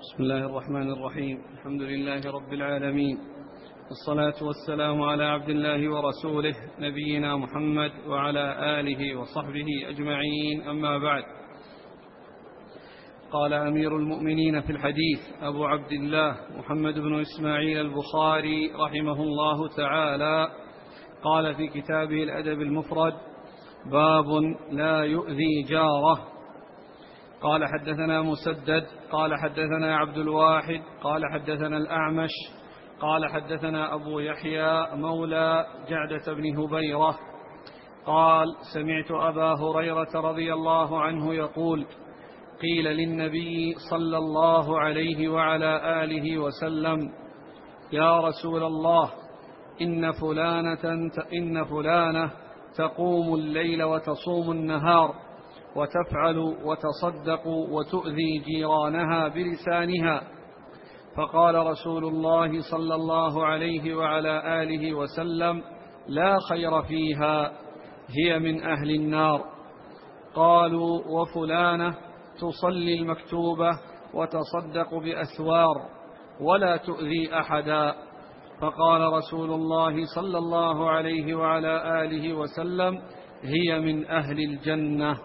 بسم الله الرحمن الرحيم. الحمد لله رب العالمين، والصلاة والسلام على عبد الله ورسوله نبينا محمد وعلى آله وصحبه أجمعين، أما بعد. قال أمير المؤمنين في الحديث أبو عبد الله محمد بن إسماعيل البخاري رحمه الله تعالى، قال في كتابه الأدب المفرد: باب لا يؤذي جاره. قال حدثنا مسدد قال حدثنا عبد الواحد قال حدثنا الأعمش قال حدثنا أبو يحيى مولى جعدة بن هبيرة قال: سمعت أبا هريرة رضي الله عنه يقول: قيل للنبي صلى الله عليه وعلى آله وسلم: يا رسول الله، إن فلانة تقوم الليل وتصوم النهار وتفعل وتصدق وتؤذي جيرانها بلسانها. فقال رسول الله صلى الله عليه وعلى آله وسلم: لا خير فيها، هي من أهل النار. قالوا: وفلانة تصلي المكتوبة وتصدق بأسوار ولا تؤذي أحدا. فقال رسول الله صلى الله عليه وعلى آله وسلم: هي من أهل الجنة.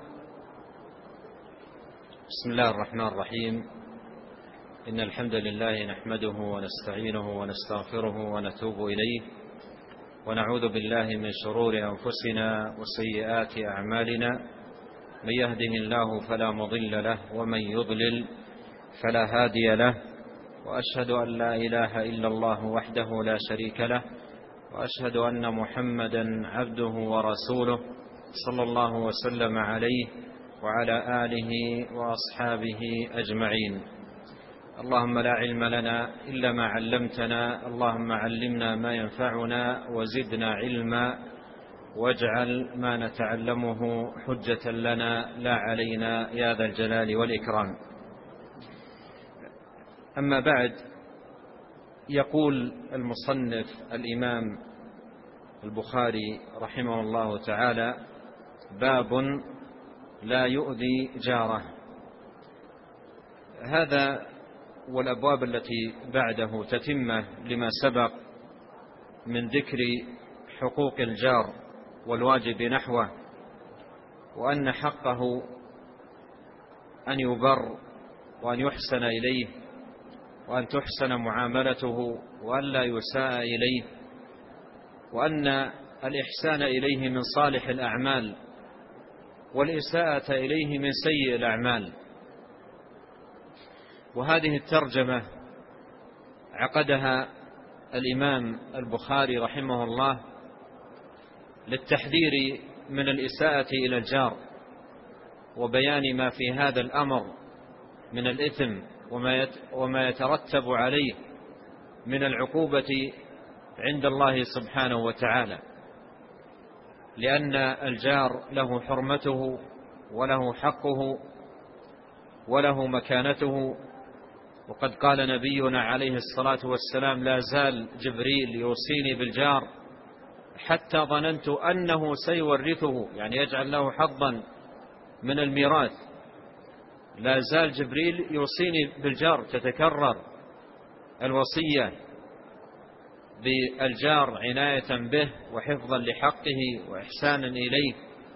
بسم الله الرحمن الرحيم. إن الحمد لله نحمده ونستعينه ونستغفره ونتوب إليه، ونعوذ بالله من شرور أنفسنا وسيئات أعمالنا. من يهده الله فلا مضل له، ومن يضلل فلا هادي له. وأشهد أن لا إله إلا الله وحده لا شريك له، وأشهد أن محمدا عبده ورسوله صلى الله وسلم عليه وعلى آله وأصحابه أجمعين. اللهم لا علم لنا إلا ما علمتنا، اللهم علمنا ما ينفعنا وزدنا علما، واجعل ما نتعلمه حجة لنا لا علينا يا ذا الجلال والإكرام. أما بعد، يقول المصنف الإمام البخاري رحمه الله تعالى: باب لا يؤذي جاره. هذا والأبواب التي بعده تتمة لما سبق من ذكر حقوق الجار والواجب نحوه، وأن حقه أن يبر وأن يحسن إليه وأن تحسن معاملته وأن لا يساء إليه، وأن الإحسان إليه من صالح الأعمال والإساءة إليه من سيء الأعمال. وهذه الترجمة عقدها الإمام البخاري رحمه الله للتحذير من الإساءة إلى الجار، وبيان ما في هذا الأمر من الإثم وما يترتب عليه من العقوبة عند الله سبحانه وتعالى، لأن الجار له حرمته وله حقه وله مكانته. وقد قال نبينا عليه الصلاة والسلام: لا زال جبريل يوصيني بالجار حتى ظننت أنه سيورثه، يعني يجعل له حظا من الميراث. لا زال جبريل يوصيني بالجار، تتكرر الوصية بالجار عناية به وحفظا لحقه وإحسانا إليه.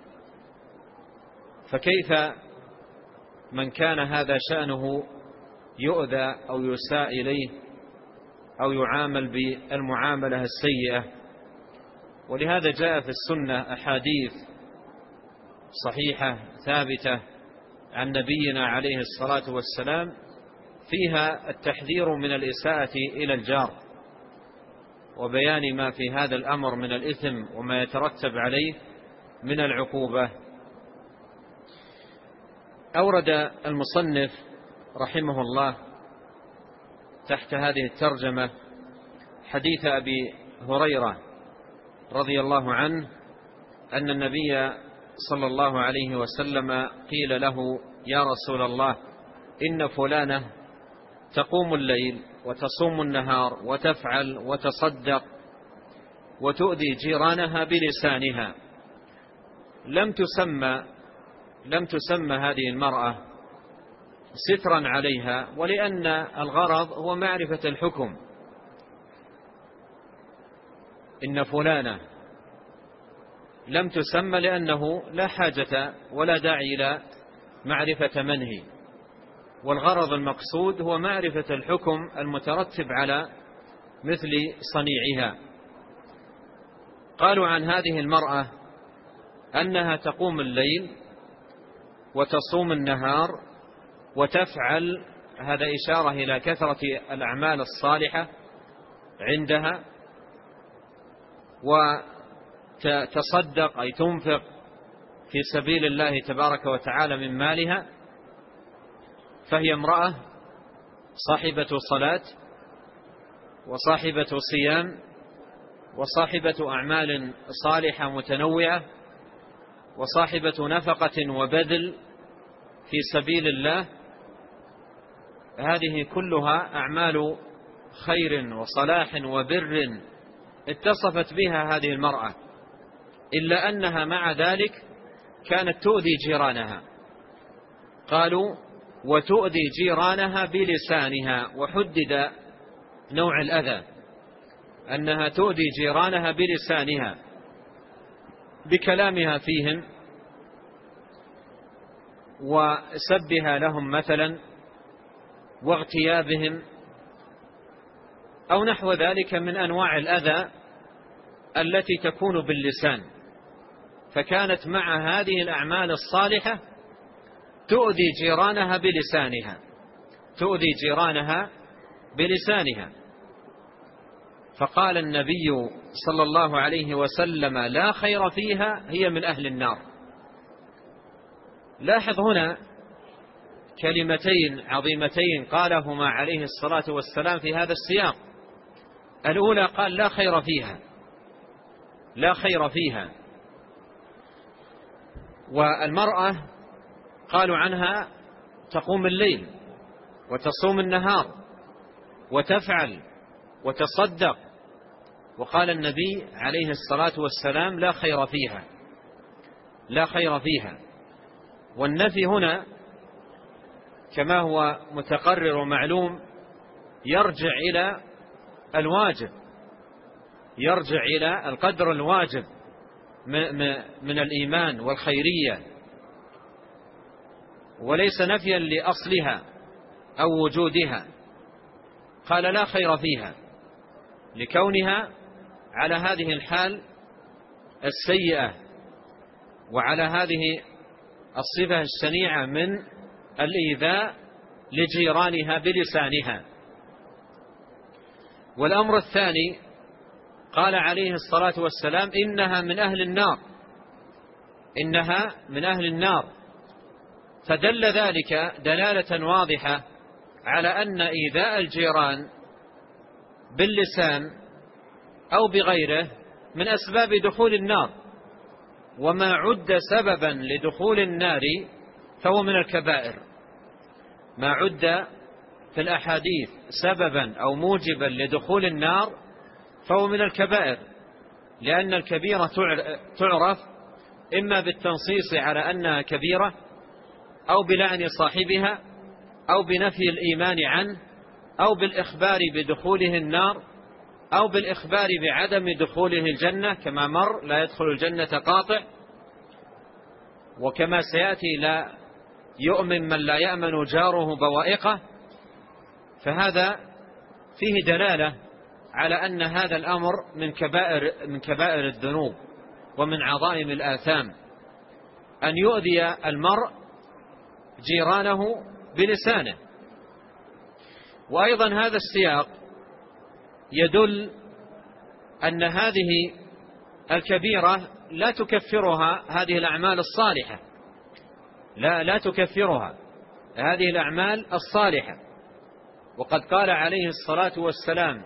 فكيف من كان هذا شأنه يؤذى أو يساء إليه أو يعامل بالمعاملة السيئة؟ ولهذا جاء في السنة أحاديث صحيحة ثابتة عن نبينا عليه الصلاة والسلام فيها التحذير من الإساءة إلى الجار، وبيان ما في هذا الأمر من الإثم وما يترتب عليه من العقوبة. أورد المصنف رحمه الله تحت هذه الترجمة حديث أبي هريرة رضي الله عنه أن النبي صلى الله عليه وسلم قيل له: يا رسول الله، إن فلانة تقوم الليل وتصوم النهار وتفعل وتصدق وتؤذي جيرانها بلسانها. لم تسمى هذه المرأة سترا عليها، ولأن الغرض هو معرفة الحكم. إن فلانة لم تسمى لأنه لا حاجة ولا داعي إلى معرفة من هي، والغرض المقصود هو معرفة الحكم المترتب على مثل صنيعها. قالوا عن هذه المرأة أنها تقوم الليل وتصوم النهار وتفعل، هذا إشارة إلى كثرة الأعمال الصالحة عندها، وتصدق أي تنفق في سبيل الله تبارك وتعالى من مالها، فهي امرأة صاحبة صلاة وصاحبة صيام وصاحبة أعمال صالحة متنوعة وصاحبة نفقة وبذل في سبيل الله. هذه كلها أعمال خير وصلاح وبر اتصفت بها هذه المرأة، إلا أنها مع ذلك كانت تؤذي جيرانها. قالوا وتؤذي جيرانها بلسانها، وحدد نوع الأذى أنها تؤذي جيرانها بلسانها، بكلامها فيهم وسبها لهم مثلا واغتيابهم أو نحو ذلك من أنواع الأذى التي تكون باللسان. فكانت مع هذه الأعمال الصالحة تؤذي جيرانها بلسانها، تؤذي جيرانها بلسانها. فقال النبي صلى الله عليه وسلم لا خير فيها، هي من أهل النار. لاحظ هنا كلمتين عظيمتين قالهما عليه الصلاة والسلام في هذا السياق. الأولى قال لا خير فيها، لا خير فيها. والمرأة قالوا عنها تقوم الليل وتصوم النهار وتفعل وتصدق، وقال النبي عليه الصلاة والسلام لا خير فيها، لا خير فيها. والنفي هنا كما هو متقرر ومعلوم يرجع إلى الواجب، يرجع إلى القدر الواجب من الإيمان والخيرية، وليس نفيا لأصلها أو وجودها. قال لا خير فيها لكونها على هذه الحال السيئة وعلى هذه الصفة الشنيعة من الإيذاء لجيرانها بلسانها. والأمر الثاني قال عليه الصلاة والسلام إنها من أهل النار، إنها من أهل النار. فدل ذلك دلالة واضحة على أن إيذاء الجيران باللسان أو بغيره من أسباب دخول النار، وما عد سببا لدخول النار فهو من الكبائر. ما عد في الأحاديث سببا أو موجبا لدخول النار فهو من الكبائر، لأن الكبيرة تعرف إما بالتنصيص على أنها كبيرة أو بلعن صاحبها أو بنفي الإيمان عنه أو بالإخبار بدخوله النار أو بالإخبار بعدم دخوله الجنة، كما مر لا يدخل الجنة قاطع، وكما سيأتي لا يؤمن من لا يأمن جاره بوائقه. فهذا فيه دلالة على أن هذا الأمر من كبائر الذنوب ومن عظائم الآثام، أن يؤذي المرء جيرانه بلسانه. وأيضا هذا السياق يدل أن هذه الكبيرة لا تكفرها هذه الأعمال الصالحة، لا تكفرها هذه الأعمال الصالحة. وقد قال عليه الصلاة والسلام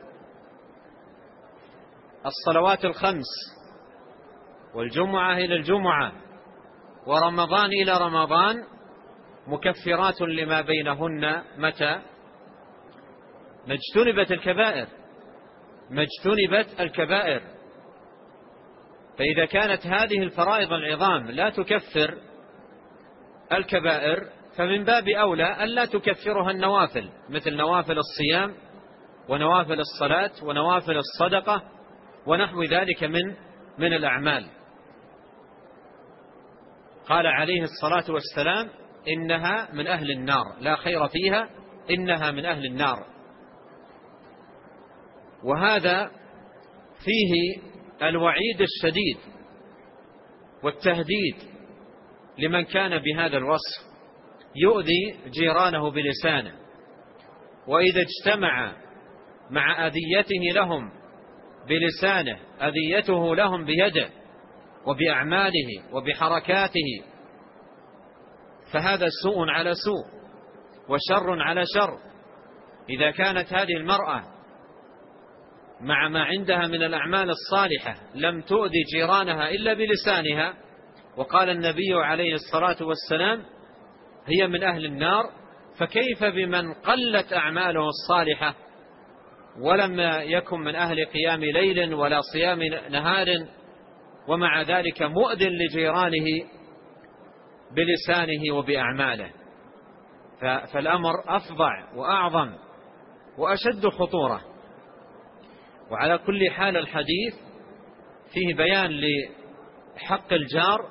الصلوات الخمس والجمعة إلى الجمعة ورمضان إلى رمضان مكفرات لما بينهن متى؟ ما اجتنبت الكبائر، ما اجتنبت الكبائر. فإذا كانت هذه الفرائض العظام لا تكفر الكبائر فمن باب أولى ألا تكفرها النوافل، مثل نوافل الصيام ونوافل الصلاة ونوافل الصدقة ونحو ذلك من الأعمال. قال عليه الصلاة والسلام: إنها من أهل النار، لا خير فيها، إنها من أهل النار. وهذا فيه الوعيد الشديد والتهديد لمن كان بهذا الوصف يؤذي جيرانه بلسانه، وإذا اجتمع مع أذيته لهم بلسانه أذيته لهم بيده وبأعماله وبحركاته، فهذا سوء على سوء وشر على شر. إذا كانت هذه المرأة مع ما عندها من الأعمال الصالحة لم تؤذي جيرانها إلا بلسانها، وقال النبي عليه الصلاة والسلام: هي من أهل النار، فكيف بمن قلت أعماله الصالحة ولم يكن من أهل قيام ليل ولا صيام نهار، ومع ذلك مؤذن لجيرانه بلسانه وبأعماله. فالأمر أفظع وأعظم وأشد خطورة. وعلى كل حال الحديث فيه بيان لحق الجار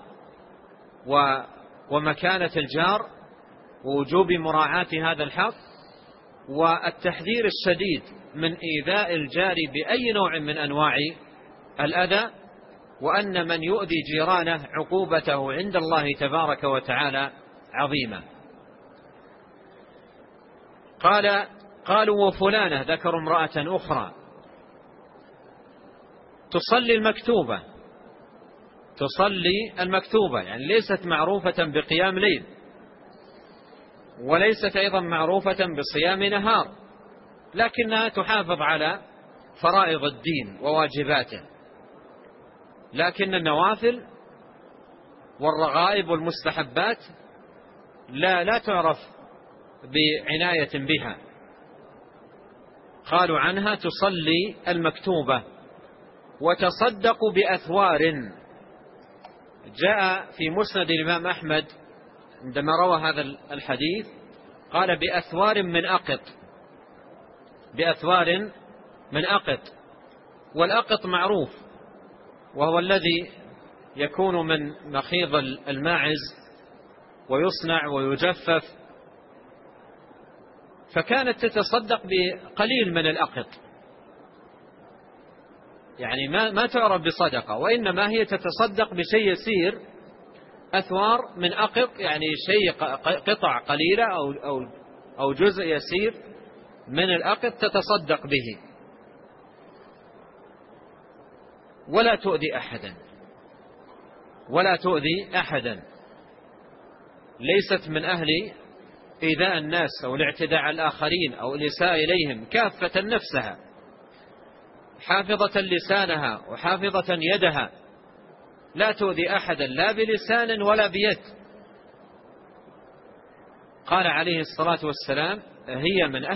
ومكانة الجار ووجوب مراعاة هذا الحق، والتحذير الشديد من إيذاء الجار بأي نوع من أنواع الأذى، وأن من يؤذي جيرانه عقوبته عند الله تبارك وتعالى عظيمة. قالوا: وفلانة، ذكروا امرأة أخرى تصلي المكتوبة، يعني ليست معروفة بقيام ليل، وليست أيضا معروفة بصيام نهار، لكنها تحافظ على فرائض الدين وواجباته، لكن النوافل والرغائب والمستحبات لا تعرف بعناية بها. قالوا عنها: تصلي المكتوبة وتصدق بأثوار. جاء في مسند الإمام أحمد عندما روى هذا الحديث قال: بأثوار من أقط. والأقط معروف، وهو الذي يكون من مخيض الماعز ويصنع ويجفف، فكانت تتصدق بقليل من الأقط، يعني ما تعرف بصدقة، وإنما هي تتصدق بشيء يسير. أثوار من أقط يعني شيء قطع قليلة أو جزء يسير من الأقط تتصدق به، ولا تؤذي أحدا، ليست من أهل إيذاء الناس أو الاعتداء على الآخرين أو الإساءة إليهم، كافة نفسها، حافظة لسانها وحافظة يدها، لا تؤذي أحدا لا بلسان ولا بيد. قال عليه الصلاة والسلام: هي من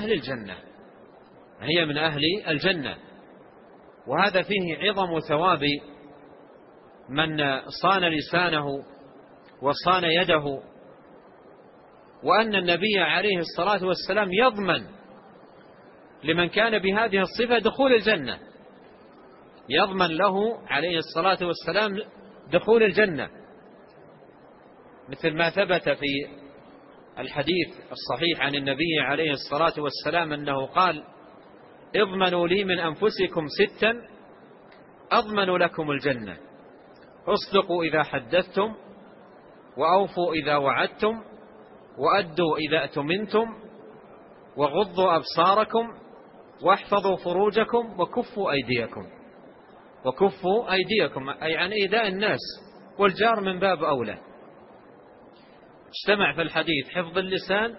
أهل الجنة. وهذا فيه عظم ثواب من صان لسانه وصان يده، وأن النبي عليه الصلاة والسلام يضمن لمن كان بهذه الصفة دخول الجنة، يضمن له عليه الصلاة والسلام دخول الجنة، مثل ما ثبت في الحديث الصحيح عن النبي عليه الصلاة والسلام أنه قال: اضمنوا لي من أنفسكم 6 أضمن لكم الجنة: اصدقوا إذا حدثتم، وأوفوا إذا وعدتم، وأدوا إذا أتمنتم، وغضوا أبصاركم، واحفظوا فروجكم، وكفوا أيديكم، أي عن إيذاء الناس، والجار من باب أولى. اجتمع في الحديث حفظ اللسان،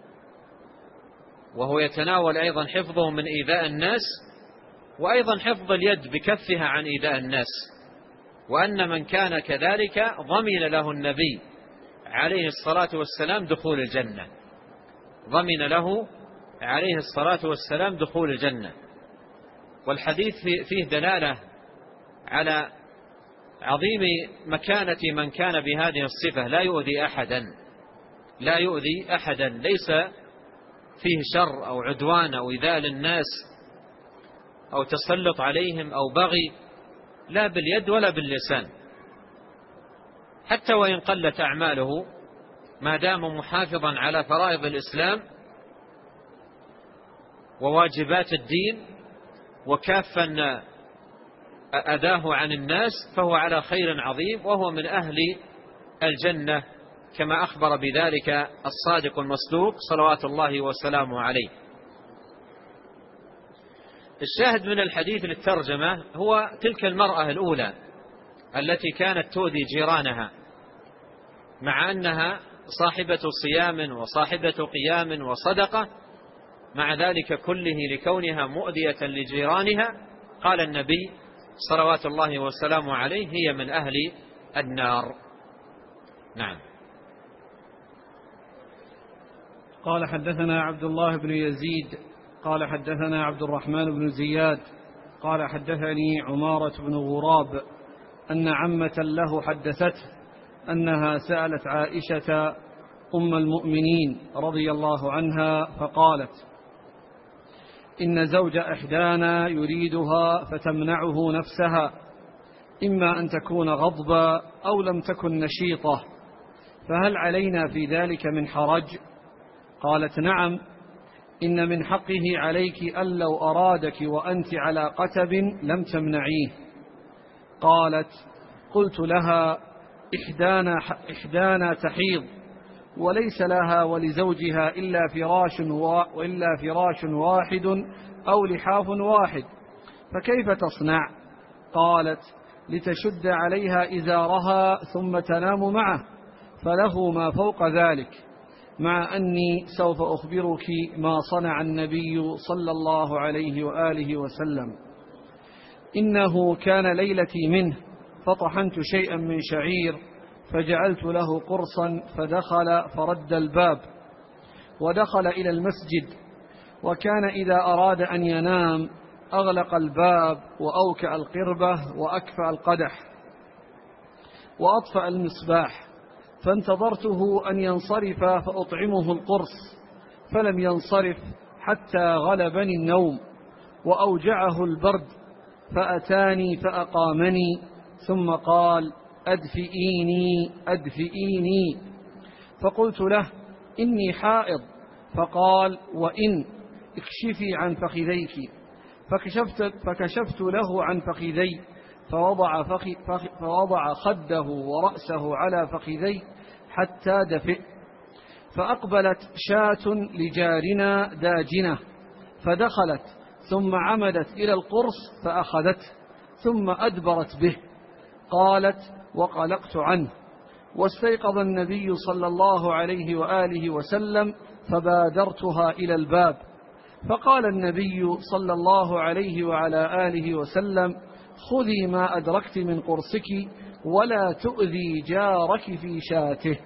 وهو يتناول أيضا حفظه من إيذاء الناس، وأيضا حفظ اليد بكفها عن إيذاء الناس، وأن من كان كذلك ضمن له النبي عليه الصلاة والسلام دخول الجنة، ضمن له عليه الصلاة والسلام دخول الجنة. والحديث فيه دلالة على عظيم مكانة من كان بهذه الصفة، لا يؤذي أحدا لا يؤذي أحدا، ليس فيه شر أو عدوان أو إيذاء للناس أو تسلط عليهم أو بغي، لا باليد ولا باللسان، حتى وإن قلت أعماله ما دام محافظا على فرائض الإسلام وواجبات الدين وكافا أذاه عن الناس، فهو على خير عظيم، وهو من أهل الجنة كما أخبر بذلك الصادق المصدوق صلوات الله وسلامه عليه. الشاهد من الحديث للترجمة هو تلك المرأة الأولى التي كانت تؤذي جيرانها، مع أنها صاحبة صيام وصاحبة قيام وصدقة، مع ذلك كله لكونها مؤذية لجيرانها قال النبي صلوات الله وسلامه عليه هي من أهل النار. نعم. قال حدثنا عبد الله بن يزيد قال حدثنا عبد الرحمن بن زياد قال حدثني عمارة بن غراب أن عمة له حدثته أنها سألت عائشة أم المؤمنين رضي الله عنها فقالت: إن زوج إحدانا يريدها فتمنعه نفسها، إما أن تكون غضبا أو لم تكن نشيطة، فهل علينا في ذلك من حرج؟ قالت: نعم، إن من حقه عليك أن لو أرادك وأنت على قتب لم تمنعيه. قالت: قلت لها: إحدانا تحيض وليس لها ولزوجها إلا فراش واحد أو لحاف واحد، فكيف تصنع؟ قالت: لتشد عليها إزارها ثم تنام معه، فله ما فوق ذلك، مع أني سوف أخبرك ما صنع النبي صلى الله عليه وآله وسلم. إنه كان ليلتي منه، فطحنت شيئا من شعير فجعلت له قرصا، فدخل فرد الباب ودخل إلى المسجد، وكان إذا أراد أن ينام أغلق الباب وأوكأ القربة وأكفأ القدح وأطفأ المصباح، فانتظرته أن ينصرف فأطعمه القرص، فلم ينصرف حتى غلبني النوم وأوجعه البرد، فأتاني فأقامني ثم قال: أدفئيني أدفئيني. فقلت له: إني حائض. فقال: وإن اكشفي عن فخذيك. فكشفت له عن فخذي، فوضع خده ورأسه على فخذي حتى دفئ. فأقبلت شاة لجارنا داجنة فدخلت، ثم عمدت إلى القرص فأخذته، ثم أدبرت به. قالت: وقلقت عنه، واستيقظ النبي صلى الله عليه وآله وسلم، فبادرتها إلى الباب، فقال النبي صلى الله عليه وعلى آله وسلم: خذي ما أدركت من قرصك ولا تؤذي جارك في شاته.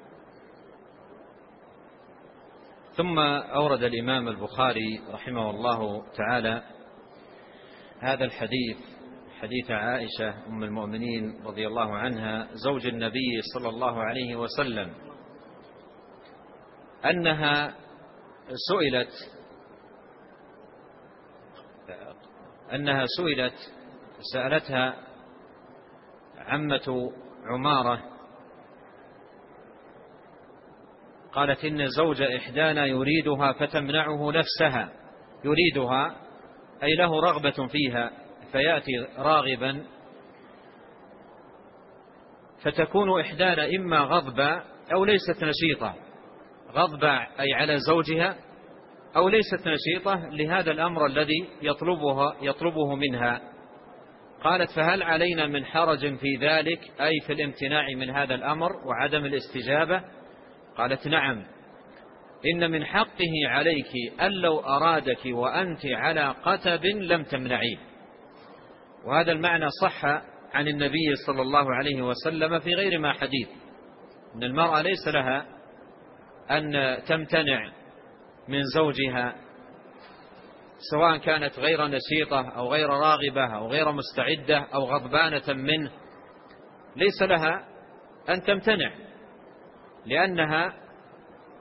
ثم أورد الإمام البخاري رحمه الله تعالى هذا الحديث، حديث عائشة أم المؤمنين رضي الله عنها زوج النبي صلى الله عليه وسلم، أنها سألتها عمة عمارة، قالت: إن زوج إحدانا يريدها فتمنعه نفسها. يريدها أي له رغبة فيها، فيأتي راغبا، فتكون إحدانا إما غضبة أو ليست نشيطة، غضبة أي على زوجها، أو ليست نشيطة لهذا الأمر الذي يطلبه منها. قالت: فهل علينا من حرج في ذلك، أي في الامتناع من هذا الأمر وعدم الاستجابة؟ قالت: نعم، إن من حقه عليك أن لو أرادك وأنت على قتب لم تمنعيه. وهذا المعنى صح عن النبي صلى الله عليه وسلم في غير ما حديث، أن المرأة ليس لها أن تمتنع من زوجها، سواء كانت غير نشيطة أو غير راغبة أو غير مستعدة أو غضبانة منه، ليس لها أن تمتنع، لأنها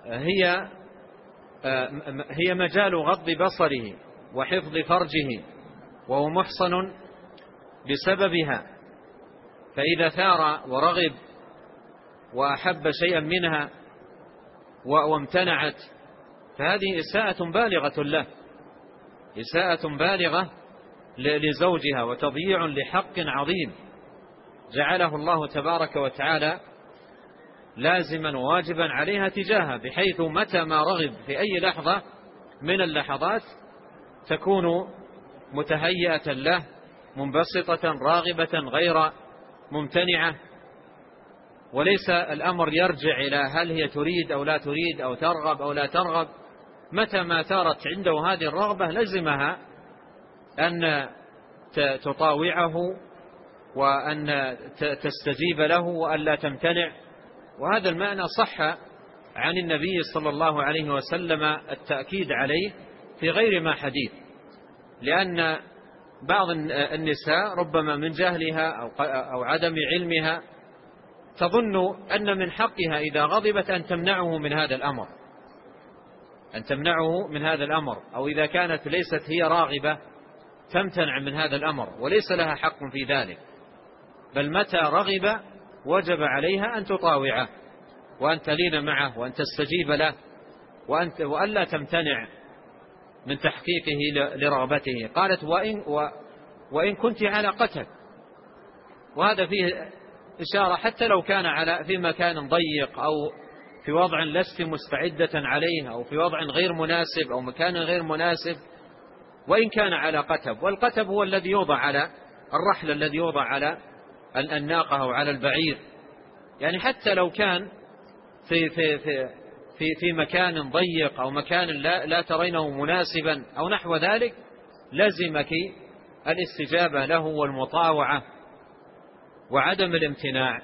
هي مجال غض بصره وحفظ فرجه، وهو محصن بسببها، فإذا ثار ورغب وأحب شيئا منها وامتنعت فهذه إساءة بالغة له، إساءة بالغة لزوجها، وتضييع لحق عظيم جعله الله تبارك وتعالى لازما وواجبا عليها تجاهه، بحيث متى ما رغب في أي لحظة من اللحظات تكون متهيئة له، منبسطة راغبة غير ممتنعة، وليس الأمر يرجع إلى هل هي تريد أو لا تريد أو ترغب أو لا ترغب. متى ما ثارت عنده هذه الرغبة لزمها أن تطاوعه وأن تستجيب له وأن لا تمتنع. وهذا المعنى صح عن النبي صلى الله عليه وسلم التأكيد عليه في غير ما حديث، لأن بعض النساء ربما من جهلها أو عدم علمها تظن أن من حقها إذا غضبت أن تمنعه من هذا الأمر، أن تمنعه من هذا الأمر، أو إذا كانت ليست هي راغبة تمتنع من هذا الأمر، وليس لها حق في ذلك، بل متى رغب وجب عليها أن تطاوعه وأن تلين معه وأن تستجيب له وأن لا تمتنع من تحقيقه لرغبته. قالت وإن كنت على قتل، وهذا فيه إشارة حتى لو كان في مكان ضيق أو في وضع لست مستعدة عليه أو في وضع غير مناسب أو مكان غير مناسب، وإن كان على قتب، والقتب هو الذي يوضع على الرحل، الذي يوضع على الناقة أو على البعير، يعني حتى لو كان في مكان ضيق أو مكان لا ترينه مناسبا أو نحو ذلك، لزمك الاستجابة له والمطاوعة وعدم الامتناع.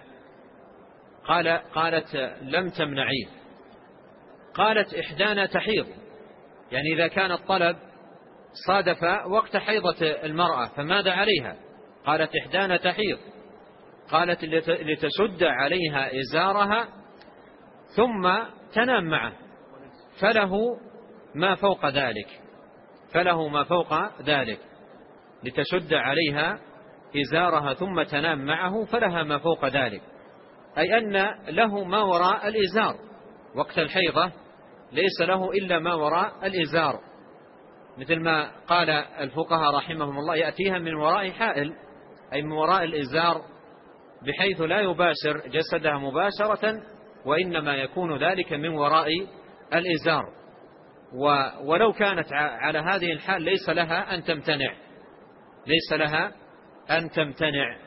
قالت لم تمنعيه. قالت إحدانا تحيض، يعني إذا كان الطلب صادف وقت حيضة المرأة فماذا عليها؟ قالت إحدانا تحيض. قالت لتشد عليها إزارها ثم تنام معه، فله ما فوق ذلك، فله ما فوق ذلك، لتشد عليها إزارها ثم تنام معه فلها ما فوق ذلك، أي أن له ما وراء الإزار وقت الحيضة، ليس له إلا ما وراء الإزار، مثل ما قال الفقهاء رحمهم الله يأتيها من وراء حائل، أي من وراء الإزار، بحيث لا يباشر جسدها مباشرة، وإنما يكون ذلك من وراء الإزار. ولو كانت على هذه الحال ليس لها أن تمتنع، ليس لها أن تمتنع.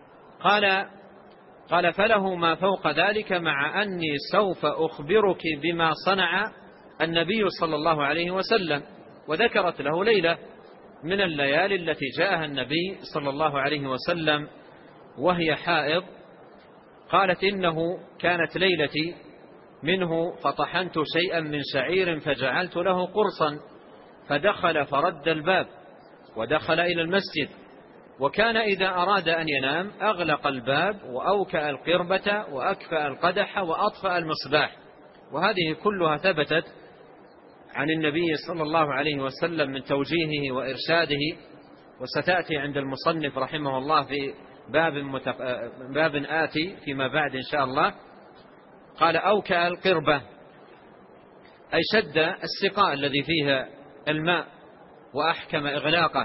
قال فله ما فوق ذلك، مع أني سوف أخبرك بما صنع النبي صلى الله عليه وسلم. وذكرت له ليلة من الليالي التي جاءها النبي صلى الله عليه وسلم وهي حائض. قالت إنه كانت ليلتي منه فطحنت شيئا من شعير فجعلت له قرصا، فدخل فرد الباب ودخل إلى المسجد، وكان إذا أراد أن ينام أغلق الباب وأوكأ القربة وأكفأ القدح وأطفأ المصباح. وهذه كلها ثبتت عن النبي صلى الله عليه وسلم من توجيهه وإرشاده، وستأتي عند المصنف رحمه الله في باب آتي فيما بعد إن شاء الله. قال أوكأ القربة، أي شد السقاء الذي فيها الماء وأحكم إغلاقه،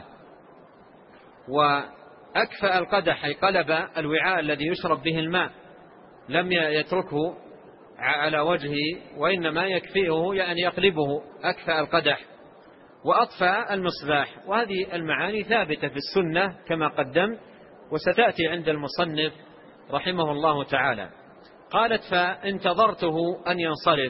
وأكفأ القدح، أي قلب الوعاء الذي يشرب به الماء، لم يتركه على وجهه وإنما يكفئه يعني يقلبه، أكفأ القدح، وأطفأ المصباح. وهذه المعاني ثابتة في السنة كما قدمت، وستأتي عند المصنف رحمه الله تعالى. قالت فانتظرته أن ينصرف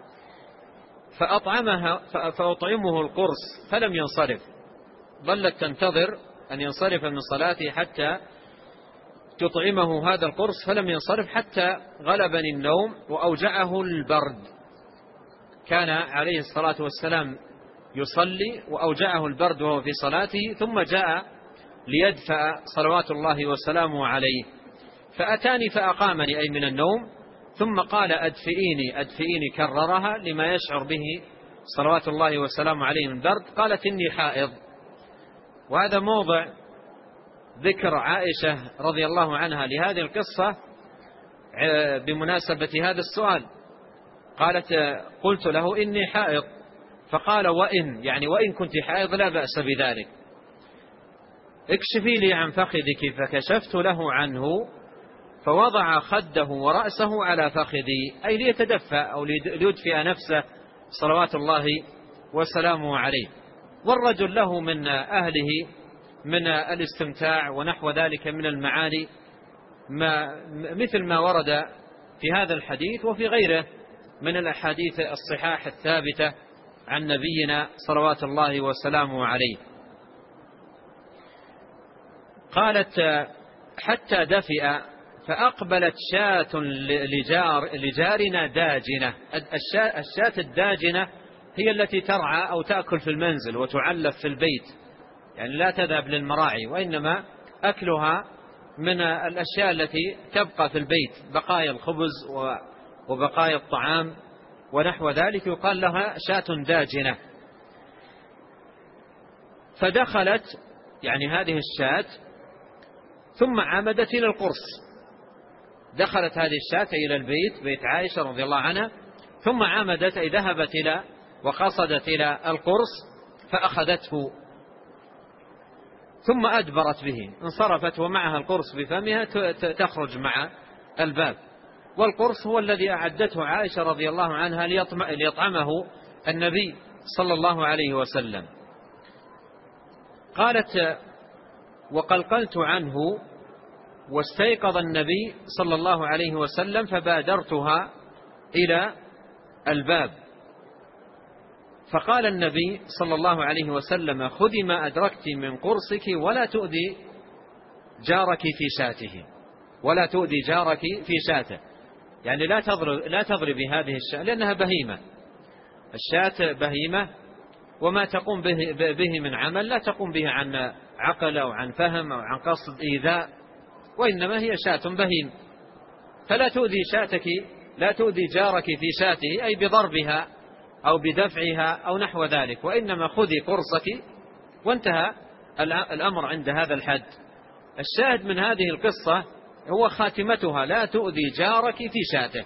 فأطعمه القرص فلم ينصرف، ظلت تنتظر أن ينصرف من صلاته حتى تطعمه هذا القرص، فلم ينصرف حتى غلبني النوم وأوجعه البرد. كان عليه الصلاة والسلام يصلي وأوجعه البرد وهو في صلاته، ثم جاء ليدفع صلوات الله وسلامه عليه، فأتاني فأقامني أي من النوم، ثم قال أدفئيني أدفئيني كررها لما يشعر به صلوات الله وسلامه عليه من برد. قالت إني حائض. وهذا موضع ذكر عائشة رضي الله عنها لهذه القصة بمناسبة هذا السؤال. قالت قلت له إني حائض، فقال وإن، يعني وإن كنت حائض لا بأس بذلك، اكشفي لي عن فخذك. فكشفت له عنه فوضع خده ورأسه على فخذي، أي ليتدفى أو ليدفئ نفسه صلوات الله وسلامه عليه. والرجل له من أهله من الاستمتاع ونحو ذلك من المعاني مثل ما ورد في هذا الحديث وفي غيره من الأحاديث الصحاح الثابتة عن نبينا صلوات الله وسلامه عليه. قالت حتى دفئ فأقبلت شاة لجارنا داجنة. الشاة الداجنة هي التي ترعى أو تأكل في المنزل وتعلف في البيت، يعني لا تذهب للمراعي، وإنما أكلها من الأشياء التي تبقى في البيت، بقايا الخبز وبقايا الطعام ونحو ذلك، يقال لها شاة داجنة. فدخلت يعني هذه الشاة ثم عمدت إلى القرص. دخلت هذه الشاة إلى البيت، بيت عائشة رضي الله عنها، ثم عمدت أي ذهبت إلى وقصدت إلى القرص فأخذته ثم أدبرت به، انصرفت ومعها القرص بفمها تخرج مع الباب. والقرص هو الذي أعدته عائشة رضي الله عنها ليطعمه النبي صلى الله عليه وسلم. قالت وقلقلت عنه واستيقظ النبي صلى الله عليه وسلم فبادرتها إلى الباب، فقال النبي صلى الله عليه وسلم خذي ما أدركت من قرصك ولا تؤذي جارك في شاته، ولا تؤذي جارك في شاته، يعني لا تضربي هذه الشاة لأنها بهيمة. الشاة بهيمة، وما تقوم به من عمل لا تقوم به عن عقل أو عن فهم أو عن قصد إيذاء، وإنما هي شاة بهيم. فلا تؤذي شاتك، لا تؤذي جارك في شاته أي بضربها أو بدفعها أو نحو ذلك، وإنما خذي قرصك، وانتهى الأمر عند هذا الحد. الشاهد من هذه القصة هو خاتمتها لا تؤذي جارك في شاته،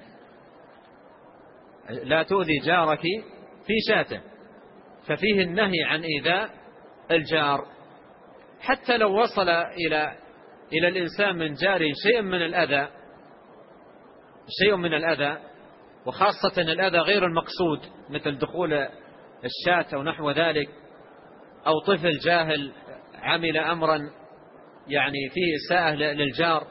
لا تؤذي جارك في شاته، ففيه النهي عن إيذاء الجار، حتى لو وصل إلى الإنسان من جاره شيء من الأذى، وخاصة الأذى غير المقصود مثل دخول الشاة أو نحو ذلك، أو طفل جاهل عمل أمرا يعني فيه إساءة للجار،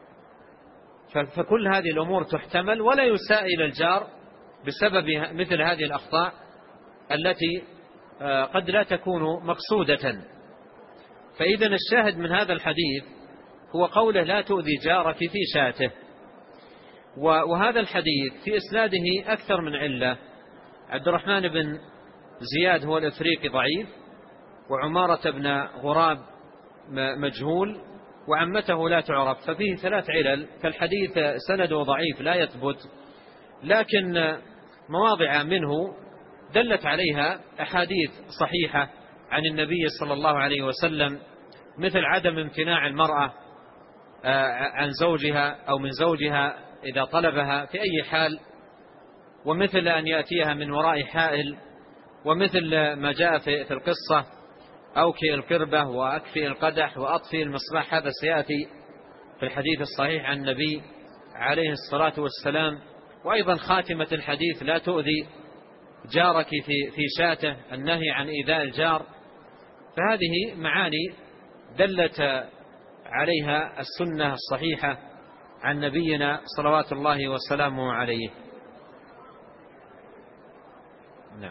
فكل هذه الأمور تحتمل، ولا يساء إلى الجار بسبب مثل هذه الأخطاء التي قد لا تكون مقصودة. فإذا الشاهد من هذا الحديث هو قوله لا تؤذي جارك في شاته. وهذا الحديث في إسناده أكثر من علة. عبد الرحمن بن زياد هو الإفريقي ضعيف، وعمارة بن غراب مجهول، وعمته لا تعرف، ففيه 3 علل. فالحديث سنده ضعيف لا يثبت، لكن مواضع منه دلت عليها أحاديث صحيحة عن النبي صلى الله عليه وسلم، مثل عدم امتناع المرأة عن زوجها أو من زوجها إذا طلبها في أي حال، ومثل أن يأتيها من وراء حائل، ومثل ما جاء في القصة أوكي القربة وأكفي القدح وأطفي المصباح، هذا سيأتي في الحديث الصحيح عن النبي عليه الصلاة والسلام. وأيضا خاتمة الحديث لا تؤذي جارك في شاته، النهي عن إيذاء الجار. فهذه معاني دلت عليها السنة الصحيحة عن نبينا صلوات الله وسلامه عليه. نعم.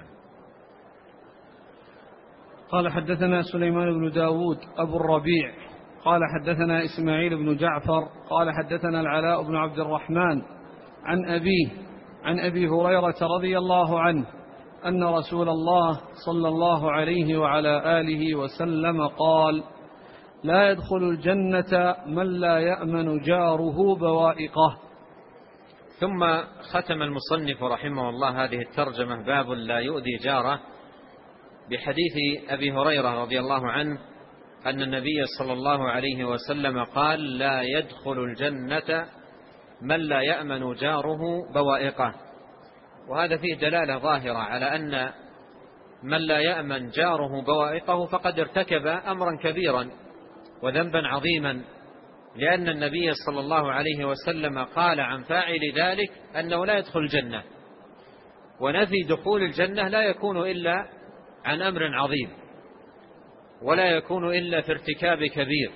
قال حدثنا سليمان بن داود أبو الربيع قال حدثنا إسماعيل بن جعفر قال حدثنا العلاء بن عبد الرحمن عن أبيه عن أبي هريرة رضي الله عنه أن رسول الله صلى الله عليه وعلى آله وسلم قال لا يدخل الجنة من لا يأمن جاره بوائقه. ثم ختم المصنف رحمه الله هذه الترجمة باب لا يؤذي جاره بحديث أبي هريرة رضي الله عنه أن النبي صلى الله عليه وسلم قال: لا يدخل الجنة من لا يأمن جاره بوائقه. وهذا فيه دلالة ظاهرة على أن من لا يأمن جاره بوائقه فقد ارتكب أمرا كبيرا وذنبا عظيما، لأن النبي صلى الله عليه وسلم قال عن فاعل ذلك أنه لا يدخل الجنة، ونفي دخول الجنة لا يكون إلا عن أمر عظيم، ولا يكون إلا في ارتكاب كبير.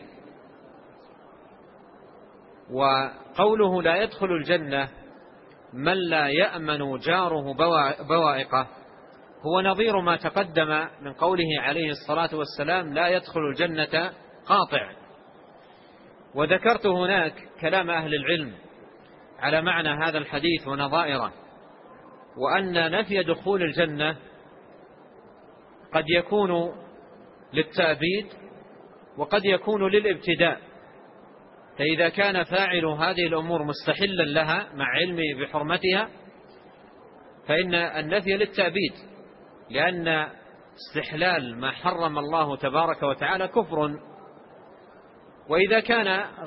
وقوله لا يدخل الجنة من لا يأمن جاره بوائقه هو نظير ما تقدم من قوله عليه الصلاة والسلام: لا يدخل الجنة قاطع. وذكرت هناك كلام أهل العلم على معنى هذا الحديث ونظائره، وأن نفي دخول الجنة قد يكون للتأبيد وقد يكون للابتداء. فإذا كان فاعل هذه الأمور مستحلا لها مع علمه بحرمتها فإن النفي للتأبيد، لأن استحلال ما حرم الله تبارك وتعالى كفر. وإذا كان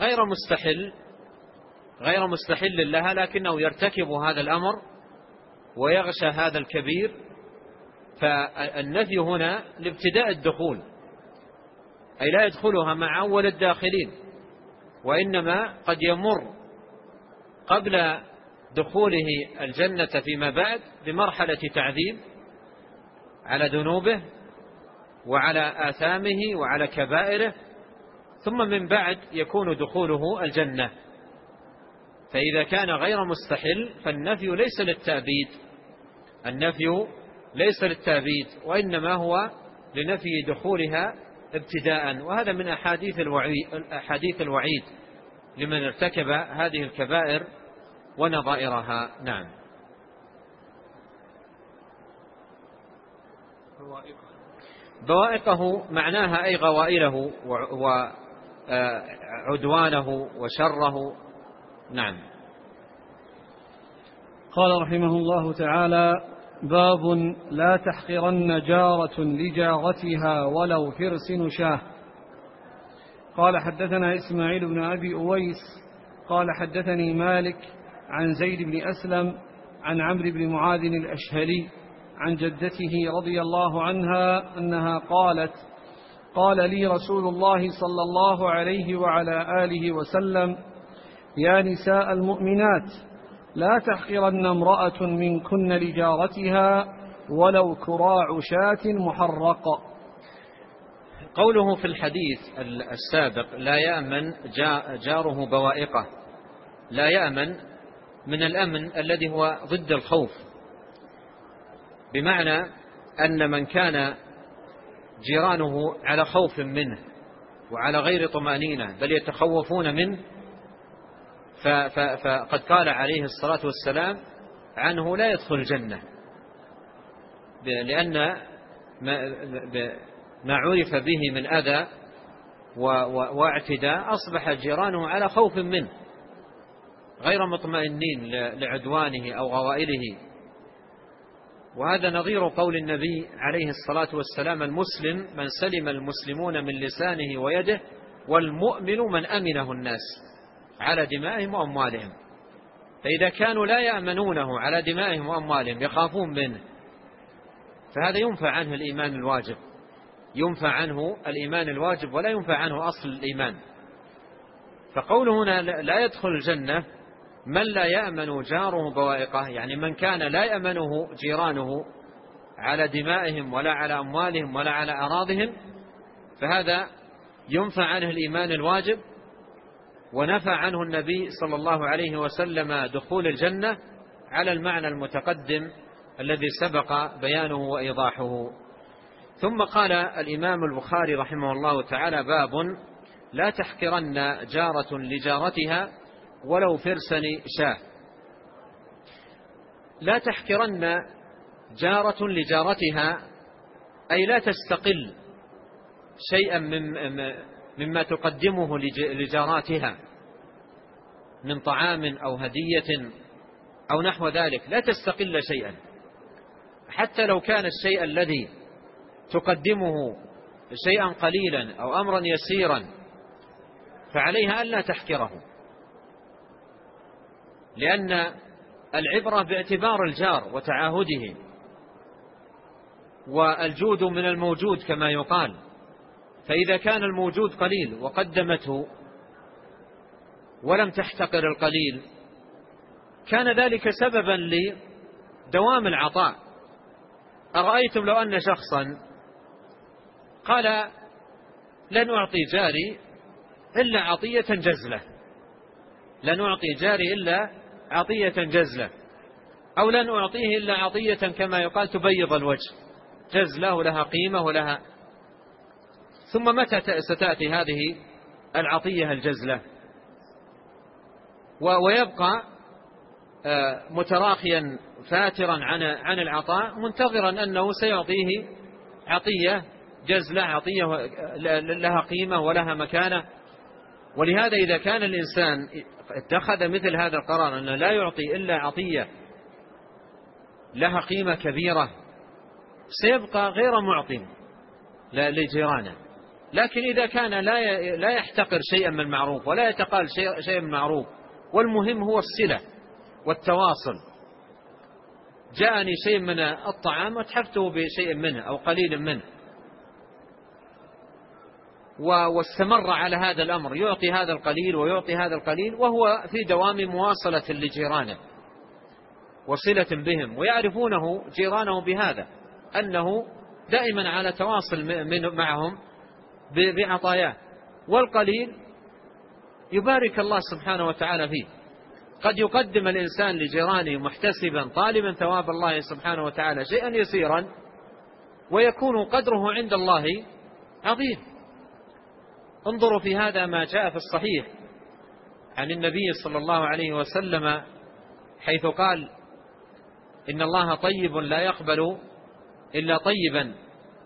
غير مستحل لها لكنه يرتكب هذا الأمر ويغشى هذا الكبير، فالنفي هنا لابتداء الدخول، أي لا يدخلها مع أول الداخلين، وإنما قد يمر قبل دخوله الجنة فيما بعد بمرحلة تعذيب على ذنوبه وعلى آثامه وعلى كبائره، ثم من بعد يكون دخوله الجنة. فإذا كان غير مستحل فالنفي ليس للتأبيد وإنما هو لنفي دخولها ابتداء. وهذا من أحاديث الوعيد لمن ارتكب هذه الكبائر ونظائرها. نعم. بوائقه معناها أي غوائله وعدوانه وشره. نعم. قال رحمه الله تعالى: باب لا تحقرن جارة لجارتها ولو فرس شاه. قال: حدثنا إسماعيل بن أبي أويس قال: حدثني مالك عن زيد بن أسلم عن عمرو بن معاذ الأشهلي عن جدته رضي الله عنها أنها قالت: قال لي رسول الله صلى الله عليه وعلى آله وسلم: يا نساء المؤمنات، لا تحقرن امرأة منكن لجارتها ولو كراع شاة محرقة. قوله في الحديث السابق: لا يأمن جاره بوائقه، لا يأمن من الأمن الذي هو ضد الخوف، بمعنى أن من كان جيرانه على خوف منه وعلى غير طمأنينة بل يتخوفون منه، فقد قال عليه الصلاة والسلام عنه: لا يدخل الجنة، لأن ما عرف به من أذى واعتداء أصبح جيرانه على خوف منه غير مطمئنين لعدوانه أو غوائله. وهذا نظير قول النبي عليه الصلاة والسلام: المسلم من سلم المسلمون من لسانه ويده، والمؤمن من أمنه الناس على دمائهم وأموالهم. فإذا كانوا لا يأمنونه على دمائهم وأموالهم، يخافون منه، فهذا ينفع عنه الإيمان الواجب ولا ينفع عنه أصل الإيمان. فقوله هنا لا يدخل الجنة من لا يأمن جاره بوائقه، يعني من كان لا يأمنه جيرانه على دمائهم ولا على أموالهم ولا على أراضهم، فهذا ينفع عنه الإيمان الواجب، ونفى عنه النبي صلى الله عليه وسلم دخول الجنة على المعنى المتقدم الذي سبق بيانه وإيضاحه. ثم قال الإمام البخاري رحمه الله تعالى: باب لا تحقرن جارة لجارتها ولو فرسا شاه. لا تحقرن جارة لجارتها أي لا تستقل شيئا مما تقدمه لجاراتها من طعام أو هدية أو نحو ذلك لا تستقل شيئا، حتى لو كان الشيء الذي تقدمه شيئا قليلا أو أمرا يسيرا فعليها ألا تحكره، لأن العبرة باعتبار الجار وتعاهده، والجود من الموجود كما يقال، فإذا كان الموجود قليل وقدمته ولم تحتقر القليل كان ذلك سببا لدوام العطاء. أرأيتم لو أن شخصا قال لن أعطي جاري إلا عطية جزلة، لن أعطي جاري إلا عطية جزلة، أو لن أعطيه إلا عطية كما يقال تبيض الوجه، جزلة ولها قيمة ولها، ثم متى ستأتي هذه العطية الجزلة؟ ويبقى متراخيا فاترا عن العطاء منتظرا أنه سيعطيه عطية جزلة، عطية لها قيمة ولها مكانة. ولهذا إذا كان الإنسان اتخذ مثل هذا القرار أنه لا يعطي إلا عطية لها قيمة كبيرة سيبقى غير معطٍ لجيرانه. لكن إذا كان لا يحتقر شيئا من المعروف ولا يتقال شيئا من المعروف، والمهم هو الصلة والتواصل، جاءني شيء من الطعام واتحفته بشيء منه أو قليل منه، واستمر على هذا الأمر، يعطي هذا القليل ويعطي هذا القليل، وهو في دوام مواصلة لجيرانه وصلة بهم، ويعرفونه جيرانه بهذا أنه دائما على تواصل معهم بعطاياه. والقليل يبارك الله سبحانه وتعالى فيه، قد يقدم الإنسان لجيرانه محتسبا طالبا ثواب الله سبحانه وتعالى شيئا يسيرا ويكون قدره عند الله عظيم. انظروا في هذا ما جاء في الصحيح عن النبي صلى الله عليه وسلم حيث قال إن الله طيب لا يقبل إلا طيبا.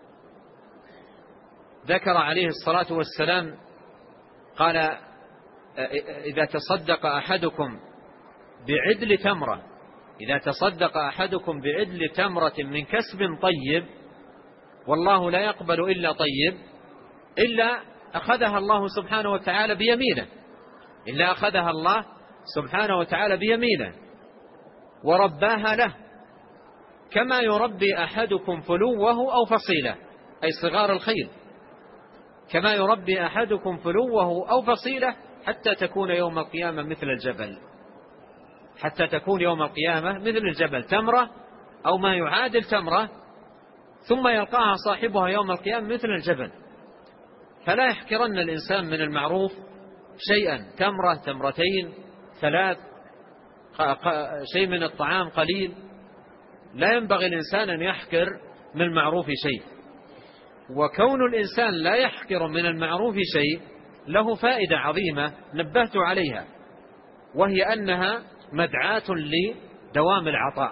ذكر عليه الصلاة والسلام قال إذا تصدق أحدكم بعدل تمرة، إذا تصدق أحدكم بعدل تمرة من كسب طيب والله لا يقبل إلا طيب إلا أخذها الله سبحانه وتعالى بيمينه، إلا أخذها الله سبحانه وتعالى بيمينه ورباها له، كما يربي أحدكم فلوه أو فصيله، أي صغار الخيل، كما يربي أحدكم فلوه أو فصيله حتى تكون يوم القيامة مثل الجبل، حتى تكون يوم القيامة مثل الجبل، تمرة أو ما يعادل تمرة، ثم يلقاها صاحبها يوم القيامة مثل الجبل. فلا يحكرن الإنسان من المعروف شيئا، تمرة تمرتين ثلاث، شيء من الطعام قليل، لا ينبغي الإنسان أن يحكر من المعروف شيء. وكون الإنسان لا يحكر من المعروف شيء له فائدة عظيمة نبهت عليها، وهي أنها مدعاة لدوام العطاء.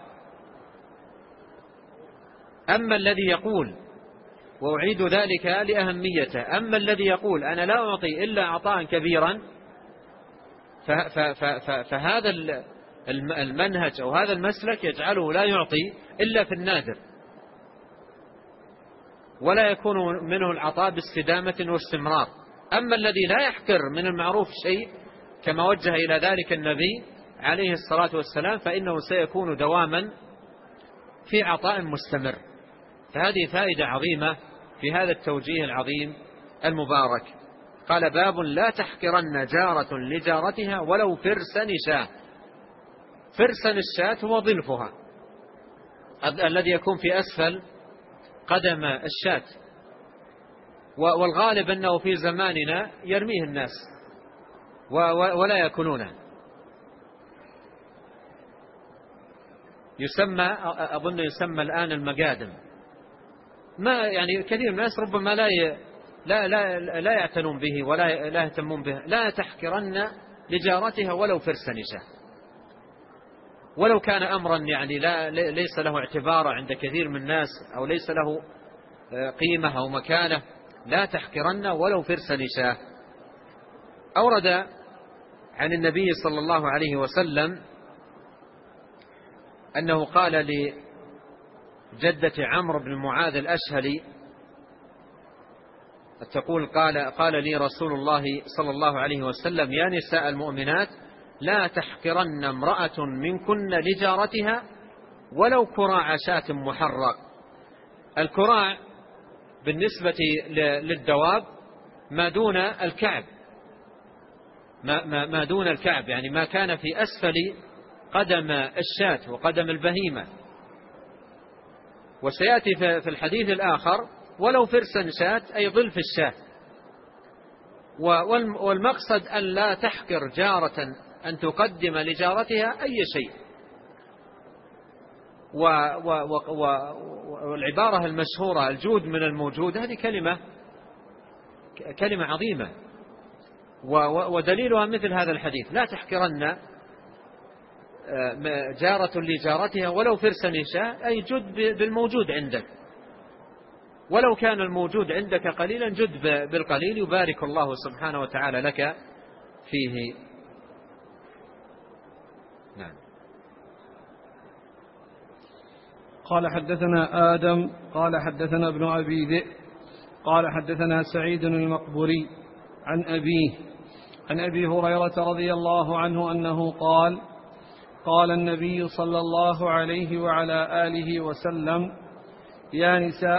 أما الذي يقول، وأعيد ذلك لأهميته، أما الذي يقول أنا لا أعطي إلا عطاء كبيرا فهذا المنهج أو هذا المسلك يجعله لا يعطي إلا في النادر، ولا يكون منه العطاء باستدامة واستمرار. أما الذي لا يحكر من المعروف شيء كما وجه إلى ذلك النبي عليه الصلاة والسلام فإنه سيكون دواما في عطاء مستمر. فهذه فائدة عظيمة في هذا التوجيه العظيم المبارك. قال باب لا تحكرن جارة لجارتها ولو فرسا شاة. فرسا الشاة هو ظلفها الذي يكون في أسفل قدم الشاة، والغالب أنه في زماننا يرميه الناس ولا يأكلونه. يسمى أظن يسمى الآن المقادم، ما يعني كثير من الناس ربما لا يعتنون به ولا يهتمون به. لا تحكرن لجارتها ولو فرسا شاة، ولو كان أمرا يعني ليس له اعتبار عند كثير من الناس أو ليس له قيمة أو مكانة، لا تحكرن ولو فرسا شاة. أورد عن النبي صلى الله عليه وسلم أنه قال لجدة عمرو بن معاذ الأشهلي تقول قال لي رسول الله صلى الله عليه وسلم: يا نساء المؤمنات لا تحقرن امرأة منكن لجارتها ولو كراع شاة محرق. الكراع بالنسبة للدواب ما دون الكعب، ما دون الكعب، يعني ما كان في أسفل قدم الشاة وقدم البهيمة. وسيأتي في الحديث الآخر: ولو فرسا شاة، أي ظلف الشاة. والمقصد أن لا تحقر جارة أن تقدم لجارتها أي شيء. والعبارة المشهورة الجود من الموجود، هذه كلمة عظيمة، ودليلها مثل هذا الحديث: لا تحقرن جارة لجارتها ولو فرسا شاة، أي جد بالموجود عندك، ولو كان الموجود عندك قليلا جد بالقليل، يبارك الله سبحانه وتعالى لك فيه. نعم. قال حدثنا آدم قال حدثنا ابن أبي ذئب قال حدثنا سعيد المقبري عن أبيه عن أبي هريرة رضي الله عنه أنه قال: قال النبي صلى الله عليه وعلى آله وسلم: يا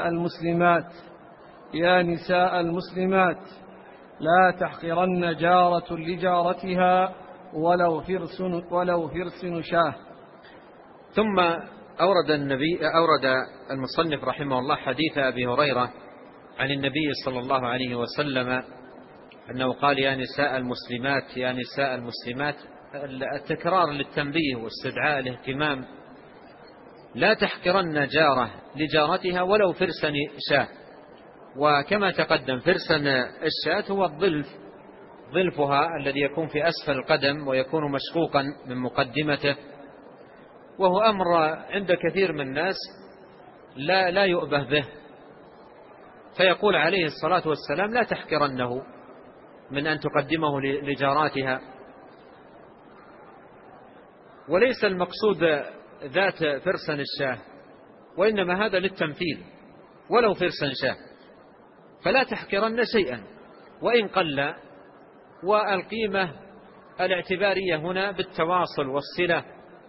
نساء المسلمات لا تحقرن جارة لجارتها ولو فرس شاه. ثم أورد المصنف رحمه الله حديث أبي هريرة عن النبي صلى الله عليه وسلم أنه قال: يا نساء المسلمات، يا نساء المسلمات، التكرار للتنبيه واستدعاء الاهتمام. لا تحقرن جارة لجارتها ولو فرسا شاة. وكما تقدم فرسا الشاة هو ظلفها الذي يكون في أسفل القدم ويكون مشقوقا من مقدمته، وهو أمر عند كثير من الناس لا يؤبه به، فيقول عليه الصلاة والسلام: لا تحقرنه من أن تقدمه لجاراتها. وليس المقصود ذات فرسا الشاة، وإنما هذا للتمثيل، ولو فرسا شاة، فلا تحقرن شيئا وإن قل. والقيمة الاعتبارية هنا بالتواصل والصلة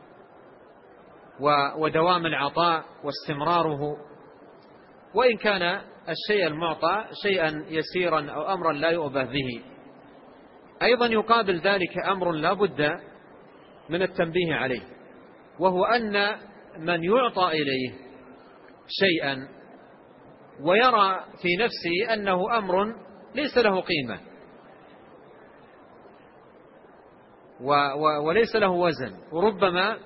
ودوام العطاء واستمراره، وإن كان الشيء المعطى شيئا يسيرا أو أمرا لا يؤبه به. أيضا يقابل ذلك أمر لا بد من التنبيه عليه، وهو أن من يعطى إليه شيئا ويرى في نفسه أنه أمر ليس له قيمة وليس له وزن، وربما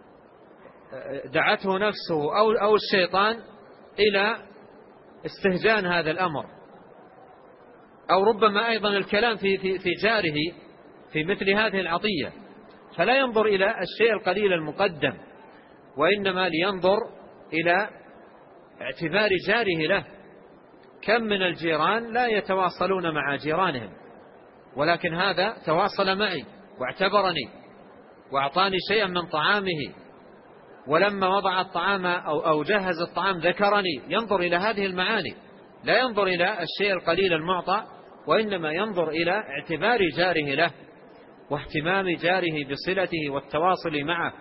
دعته نفسه أو الشيطان إلى استهجان هذا الأمر، أو ربما أيضا الكلام في جاره في مثل هذه العطية، فلا ينظر إلى الشيء القليل المقدم، وإنما لينظر إلى اعتبار جاره له. كم من الجيران لا يتواصلون مع جيرانهم، ولكن هذا تواصل معي واعتبرني وأعطاني شيئا من طعامه، ولما وضع الطعام أو جهز الطعام ذكرني. ينظر إلى هذه المعاني، لا ينظر إلى الشيء القليل المعطى، وإنما ينظر إلى اعتبار جاره له واهتمام جاره بصلته والتواصل معه.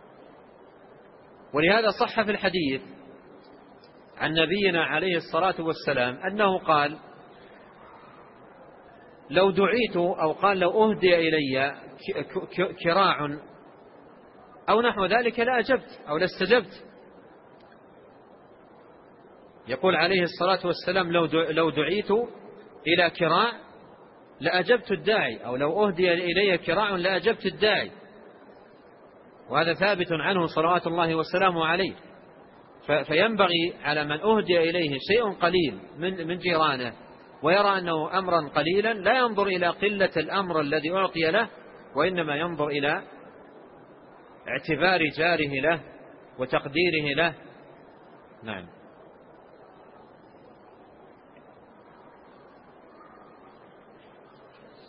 ولهذا صح في الحديث عن نبينا عليه الصلاة والسلام أنه قال: لو دعيت، أو قال: لو أهدي إلي كراع أو نحو ذلك لأجبت أو لاستجبت. يقول عليه الصلاة والسلام: لو دعيت إلى كراع لأجبت الداعي، أو لو أهدي إلي كراع لأجبت الداعي. وهذا ثابت عنه صلوات الله وسلامه عليه. فينبغي على من أهدي إليه شيء قليل من جيرانه ويرى أنه أمرا قليلا لا ينظر إلى قلة الأمر الذي أعطي له، وإنما ينظر إلى اعتبار جاره له وتقديره له. نعم.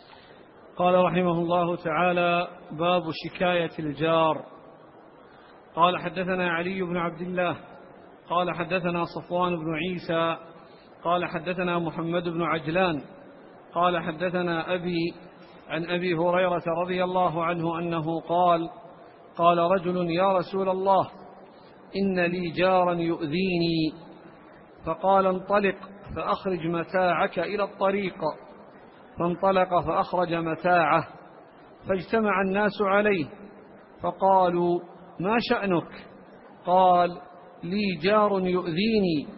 قال رحمه الله تعالى: باب شكاية الجار. قال حدثنا علي بن عبد الله قال حدثنا صفوان بن عيسى قال حدثنا محمد بن عجلان قال حدثنا أبي عن أبي هريرة رضي الله عنه أنه قال قال رجل يا رسول الله إن لي جارا يؤذيني، فقال انطلق فأخرج متاعك إلى الطريق، فانطلق فأخرج متاعه، فاجتمع الناس عليه فقالوا ما شأنك؟ قال لي جار يؤذيني،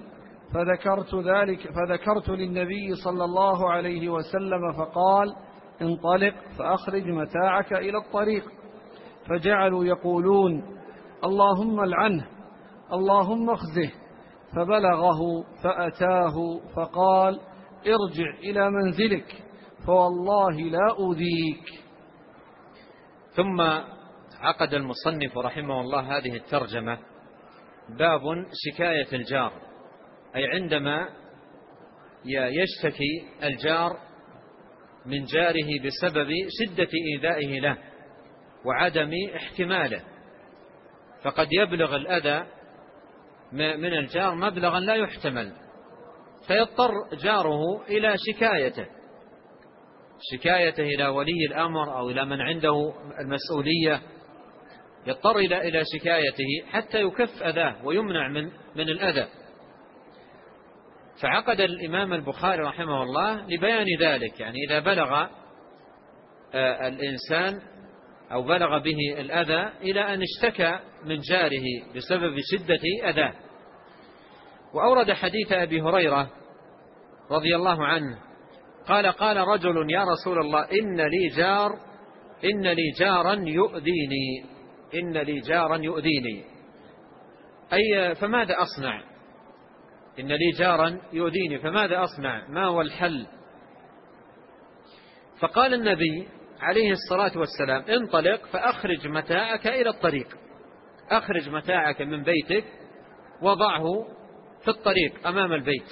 فذكرت للنبي صلى الله عليه وسلم فقال انطلق فأخرج متاعك إلى الطريق، فجعلوا يقولون اللهم العنه اللهم اخزه، فبلغه فأتاه فقال ارجع إلى منزلك فوالله لا أوذيك. ثم عقد المصنف رحمه الله هذه الترجمة: باب شكاية الجار، أي عندما يشتكي الجار من جاره بسبب شدة إيذائه له وعدم احتماله، فقد يبلغ الأذى من الجار مبلغا لا يحتمل، فيضطر جاره إلى شكايته إلى ولي الأمر أو إلى من عنده المسؤولية، يضطر إلى شكايته حتى يكف أذاه ويمنع من الأذى. فعقد الإمام البخاري رحمه الله لبيان ذلك، يعني إذا بلغ الإنسان أو بلغ به الأذى إلى أن اشتكى من جاره بسبب شدة أذاه. وأورد حديث أبي هريرة رضي الله عنه قال قال رجل يا رسول الله إن لي جارا يؤذيني، أي فماذا أصنع؟ إن لي جارا يؤذيني فماذا أصنع؟ ما هو الحل؟ فقال النبي عليه الصلاة والسلام انطلق فأخرج متاعك إلى الطريق، أخرج متاعك من بيتك وضعه في الطريق أمام البيت.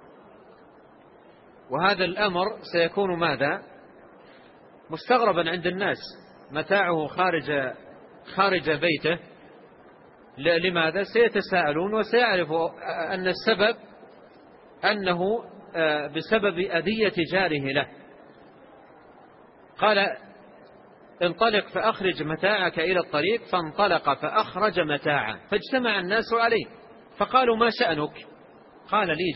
وهذا الأمر سيكون ماذا؟ مستغربا عند الناس، متاعه خارج بيته، لماذا؟ سيتساءلون وسيعرفوا أن السبب أنه بسبب أذية جاره له. قال انطلق فأخرج متاعك إلى الطريق، فانطلق فأخرج متاعه، فاجتمع الناس عليه فقالوا ما شأنك؟ قال لي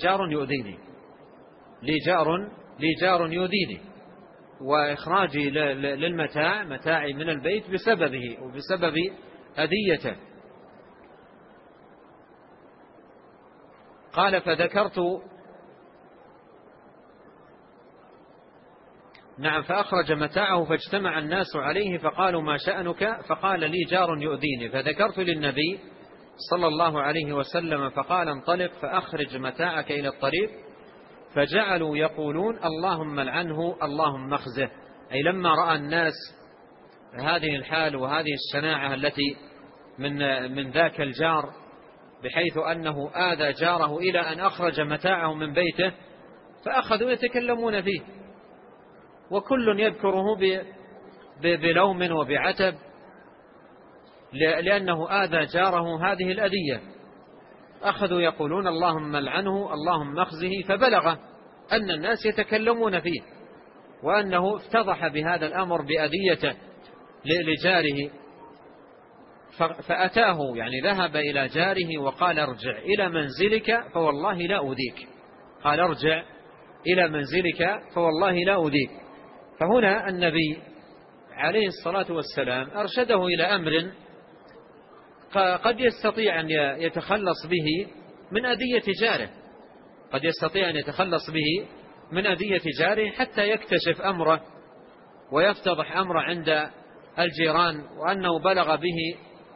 جار يؤذيني، وإخراجي للمتاع متاعي من البيت بسببه وبسبب أذيته. قال فأخرج متاعه فاجتمع الناس عليه فقالوا ما شأنك؟ فقال لي جار يؤذيني، فذكرت للنبي صلى الله عليه وسلم فقال انطلق فأخرج متاعك إلى الطريق، فجعلوا يقولون اللهم العنه اللهم اخزه، أي لما رأى الناس هذه الحال وهذه الشناعة التي من ذاك الجار، بحيث أنه آذى جاره إلى أن أخرج متاعه من بيته، فأخذوا يتكلمون فيه، وكل يذكره بلوم وبعتب، لأنه آذى جاره هذه الأذية. أخذوا يقولون اللهم العنه اللهم اخزه، فبلغ أن الناس يتكلمون فيه، وأنه افتضح بهذا الأمر بأذيته لجاره، فأتاه، يعني ذهب إلى جاره وقال ارجع إلى منزلك فوالله لا أؤذيك. قال ارجع إلى منزلك فوالله لا أؤذيك. فهنا النبي عليه الصلاة والسلام أرشده إلى أمر قد يستطيع أن يتخلص به من أذية جاره، قد يستطيع أن يتخلص به من أذية جاره حتى يكتشف أمره ويفتضح أمره عند الجيران، وأنه بلغ به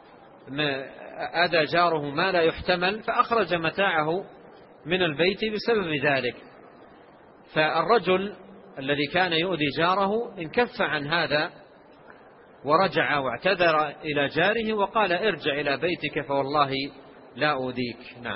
أذى جاره ما لا يحتمل، فأخرج متاعه من البيت بسبب ذلك. فالرجل الذي كان يؤذي جاره انكف عن هذا ورجع واعتذر إلى جاره وقال ارجع إلى بيتك فوالله لا أؤذيك. نعم.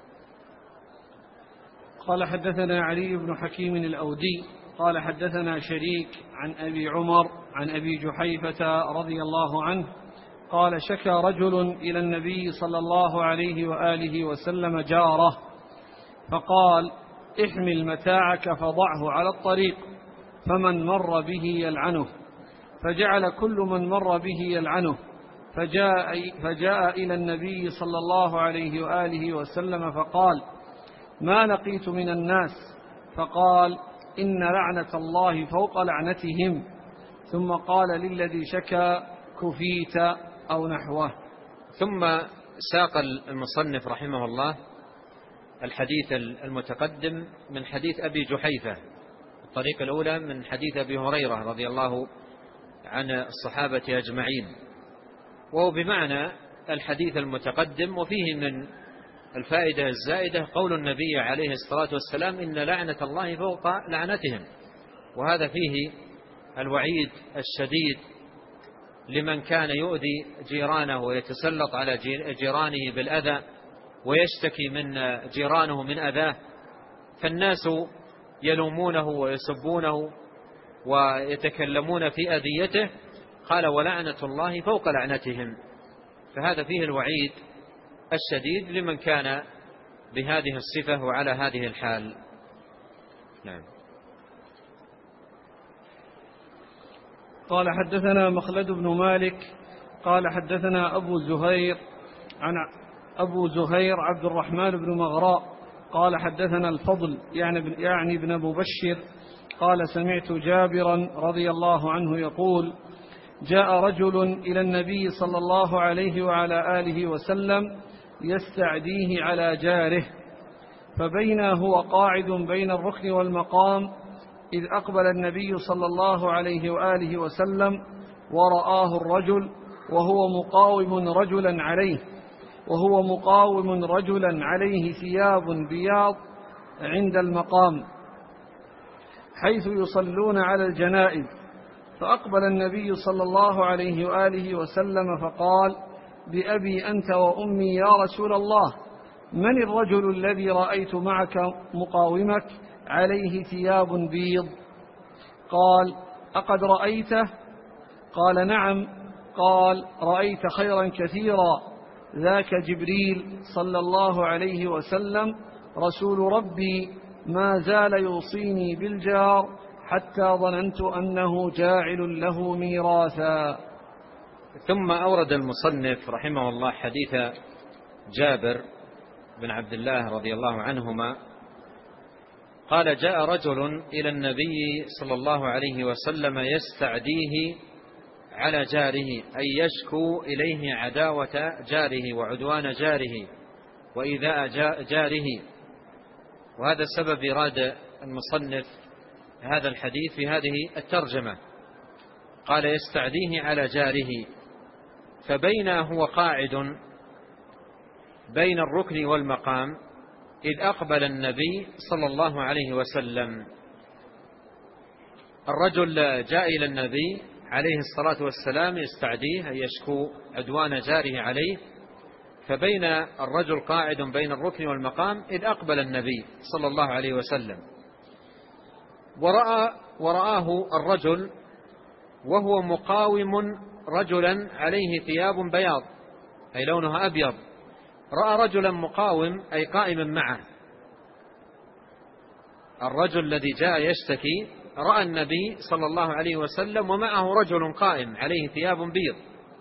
قال حدثنا علي بن حكيم الأودي قال حدثنا شريك عن أبي عمر عن أبي جحيفة رضي الله عنه قال: شكى رجل إلى النبي صلى الله عليه وآله وسلم جاره، فقال: احمل متاعك فضعه على الطريق، فمن مر به يلعنه. فجعل كل من مر به يلعنه، فجاء إلى النبي صلى الله عليه وآله وسلم فقال: ما لقيت من الناس؟ فقال: إن لعنة الله فوق لعنتهم. ثم قال للذي شكى: كفيت، أو نحوه. ثم ساق المصنف رحمه الله الحديث المتقدم من حديث أبي جحيفة، الطريقة الأولى من حديث أبي هريرة رضي الله عن الصحابة أجمعين، وهو بمعنى الحديث المتقدم. وفيه من الفائدة الزائدة قول النبي عليه الصلاة والسلام: إن لعنة الله فوق لعنتهم. وهذا فيه الوعيد الشديد لمن كان يؤذي جيرانه ويتسلط على جيرانه بالأذى ويشتكي من جيرانه من أذاه، فالناس يلومونه ويسبونه ويتكلمون في أذيته. قال: ولعنة الله فوق لعنتهم. فهذا فيه الوعيد الشديد لمن كان بهذه الصفة وعلى هذه الحال. نعم. قال: حدثنا مخلد بن مالك قال: حدثنا أبو زهير عبد الرحمن بن مغراء قال: حدثنا الفضل يعني ابن مبشر قال: سمعت جابرا رضي الله عنه يقول: جاء رجل إلى النبي صلى الله عليه وعلى آله وسلم يستعديه على جاره، فبينا هو قاعد بين الركن والمقام إذ أقبل النبي صلى الله عليه وآله وسلم ورآه الرجل وهو مقاوم رجلا عليه ثياب بياض عند المقام حيث يصلون على الجنائز. فأقبل النبي صلى الله عليه وآله وسلم فقال: بأبي أنت وأمي يا رسول الله، من الرجل الذي رأيت معك مقاومك عليه ثياب بيض؟ قال: أقد رأيته؟ قال: نعم. قال: رأيت خيرا كثيرا، ذاك جبريل صلى الله عليه وسلم رسول ربي، ما زال يوصيني بالجار حتى ظننت أنه جاعل له ميراثا. ثم أورد المصنف رحمه الله حديث جابر بن عبد الله رضي الله عنهما قال: جاء رجل إلى النبي صلى الله عليه وسلم يستعديه على جاره، أي يشكو إليه عداوة جاره وعدوان جاره وإيذاء جاره. وهذا السبب إراد المصنف هذا الحديث في هذه الترجمة. قال: يستعديه على جاره، فبينا هو قاعد بين الركن والمقام إذ أقبل النبي صلى الله عليه وسلم. الرجل جاء إلى النبي عليه الصلاة والسلام يستعديه، أي يشكو عدوان جاره عليه، فبين الرجل قاعد بين الركن والمقام إذ أقبل النبي صلى الله عليه وسلم ورآه الرجل وهو مقاوم رجلا عليه ثياب بياض، أي لونها أبيض. رأى رجلا مقاوم أي قائما معه. الرجل الذي جاء يشتكي رأى النبي صلى الله عليه وسلم ومعه رجل قائم عليه ثياب بيض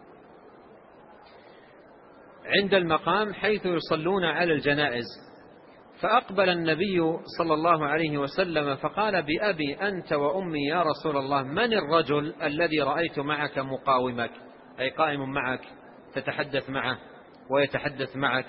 عند المقام حيث يصلون على الجنائز. فأقبل النبي صلى الله عليه وسلم فقال: بأبي أنت وأمي يا رسول الله، من الرجل الذي رأيت معك مقاومك، أي قائم معك تتحدث معه ويتحدث معك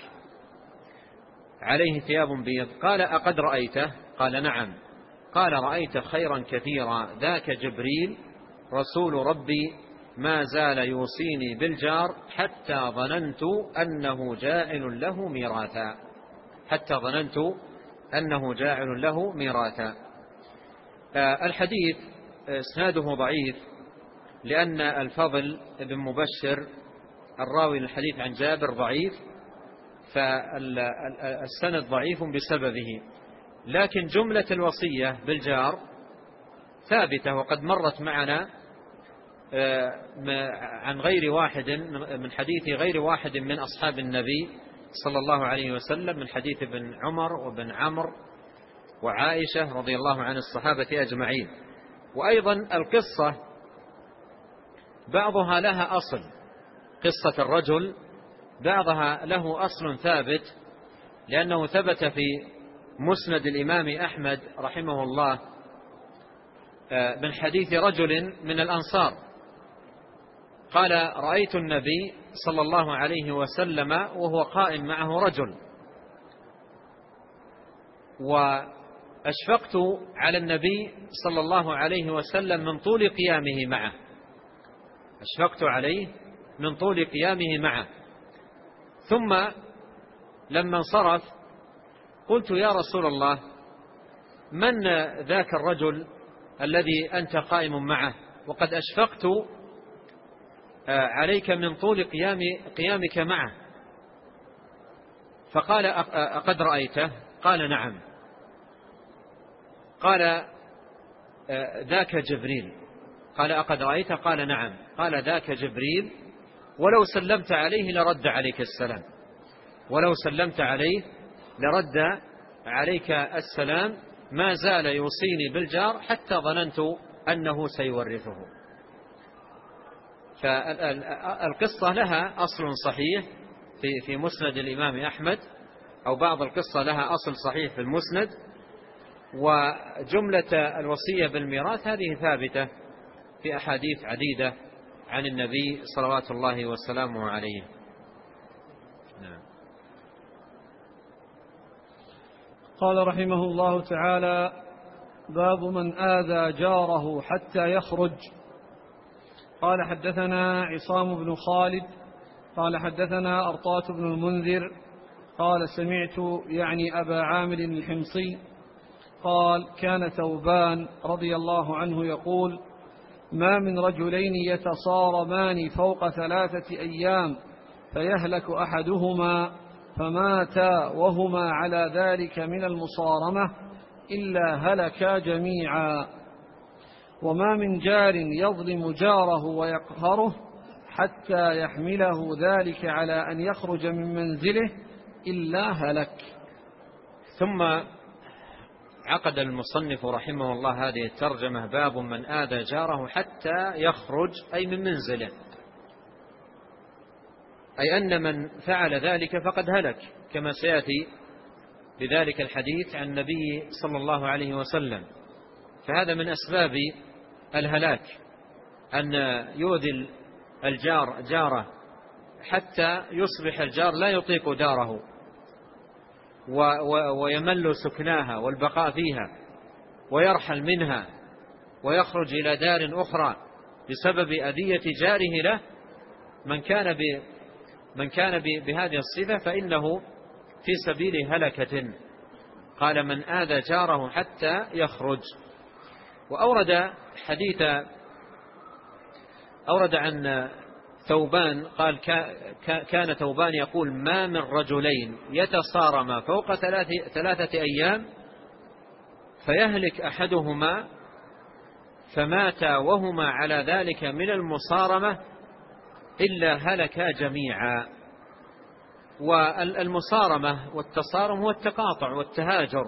عليه ثياب بيض؟ قال: أقد رأيته؟ قال: نعم. قال: رأيت خيرا كثيرا، ذاك جبريل رسول ربي، ما زال يوصيني بالجار حتى ظننت أنه جاعل له ميراثا. حتى ظننت أنه جاعل له ميراثا. الحديث اسناده ضعيف لأن الفضل بن مبشر الراوي للحديث عن جابر ضعيف، فالسند ضعيف بسببه. لكن جملة الوصية بالجار ثابتة وقد مرت معنا عن غير واحد من حديث غير واحد من أصحاب النبي صلى الله عليه وسلم، من حديث ابن عمر وابن عمرو وعائشة رضي الله عن الصحابة أجمعين. وأيضا القصة بعضها لها أصل، قصة الرجل بعضها له أصل ثابت، لأنه ثبت في مسند الإمام أحمد رحمه الله من حديث رجل من الأنصار قال: رأيت النبي صلى الله عليه وسلم وهو قائم معه رجل، وأشفقت على النبي صلى الله عليه وسلم من طول قيامه معه، أشفقت عليه من طول قيامه معه. ثم لما انصرف قلت: يا رسول الله، من ذاك الرجل الذي أنت قائم معه وقد أشفقت عليك من طول قيامك معه؟ فقال: أقد رأيته؟ قال: نعم. قال: ذاك جبريل. قال: أقد رأيته؟ قال: نعم. قال: ذاك جبريل، ولو سلمت عليه لرد عليك السلام، ولو سلمت عليه لرد عليك السلام، ما زال يوصيني بالجار حتى ظننت أنه سيورثه. فالقصة لها أصل صحيح في مسند الإمام أحمد، أو بعض القصة لها أصل صحيح في المسند، وجملة الوصية بالميراث هذه ثابتة في أحاديث عديدة عن النبي صلوات الله وسلامه عليه. نعم. قال رحمه الله تعالى: باب من آذى جاره حتى يخرج. قال: حدثنا عصام بن خالد قال: حدثنا أرطاة بن المنذر قال: سمعت يعني أبا عامر الحمصي قال: كان ثوبان رضي الله عنه يقول: ما من رجلين يتصارمان فوق 3 أيام فيهلك أحدهما فماتا وهما على ذلك من المصارمة إلا هلكا جميعا. وما من جار يظلم جاره ويقهره حتى يحمله ذلك على أن يخرج من منزله إلا هلك. ثم عقد المصنف رحمه الله هذه الترجمة: باب من آذى جاره حتى يخرج، أي من منزله، أي أن من فعل ذلك فقد هلك، كما سيأتي بذلك الحديث عن النبي صلى الله عليه وسلم. فهذا من أسباب الهلاك، أن يؤذي الجار جاره حتى يصبح الجار لا يطيق داره ويمل سكناها والبقاء فيها ويرحل منها ويخرج إلى دار أخرى بسبب أذية جاره له. من كان بهذه الصفة فإنه في سبيل هلكة. قال: من آذى جاره حتى يخرج. وأورد عن ثوبان قال: كان ثوبان يقول: ما من رجلين يتصارما فوق 3 أيام فيهلك أحدهما فماتا وهما على ذلك من المصارمة إلا هلكا جميعا. والمصارمة والتصارم هو التقاطع والتهاجر،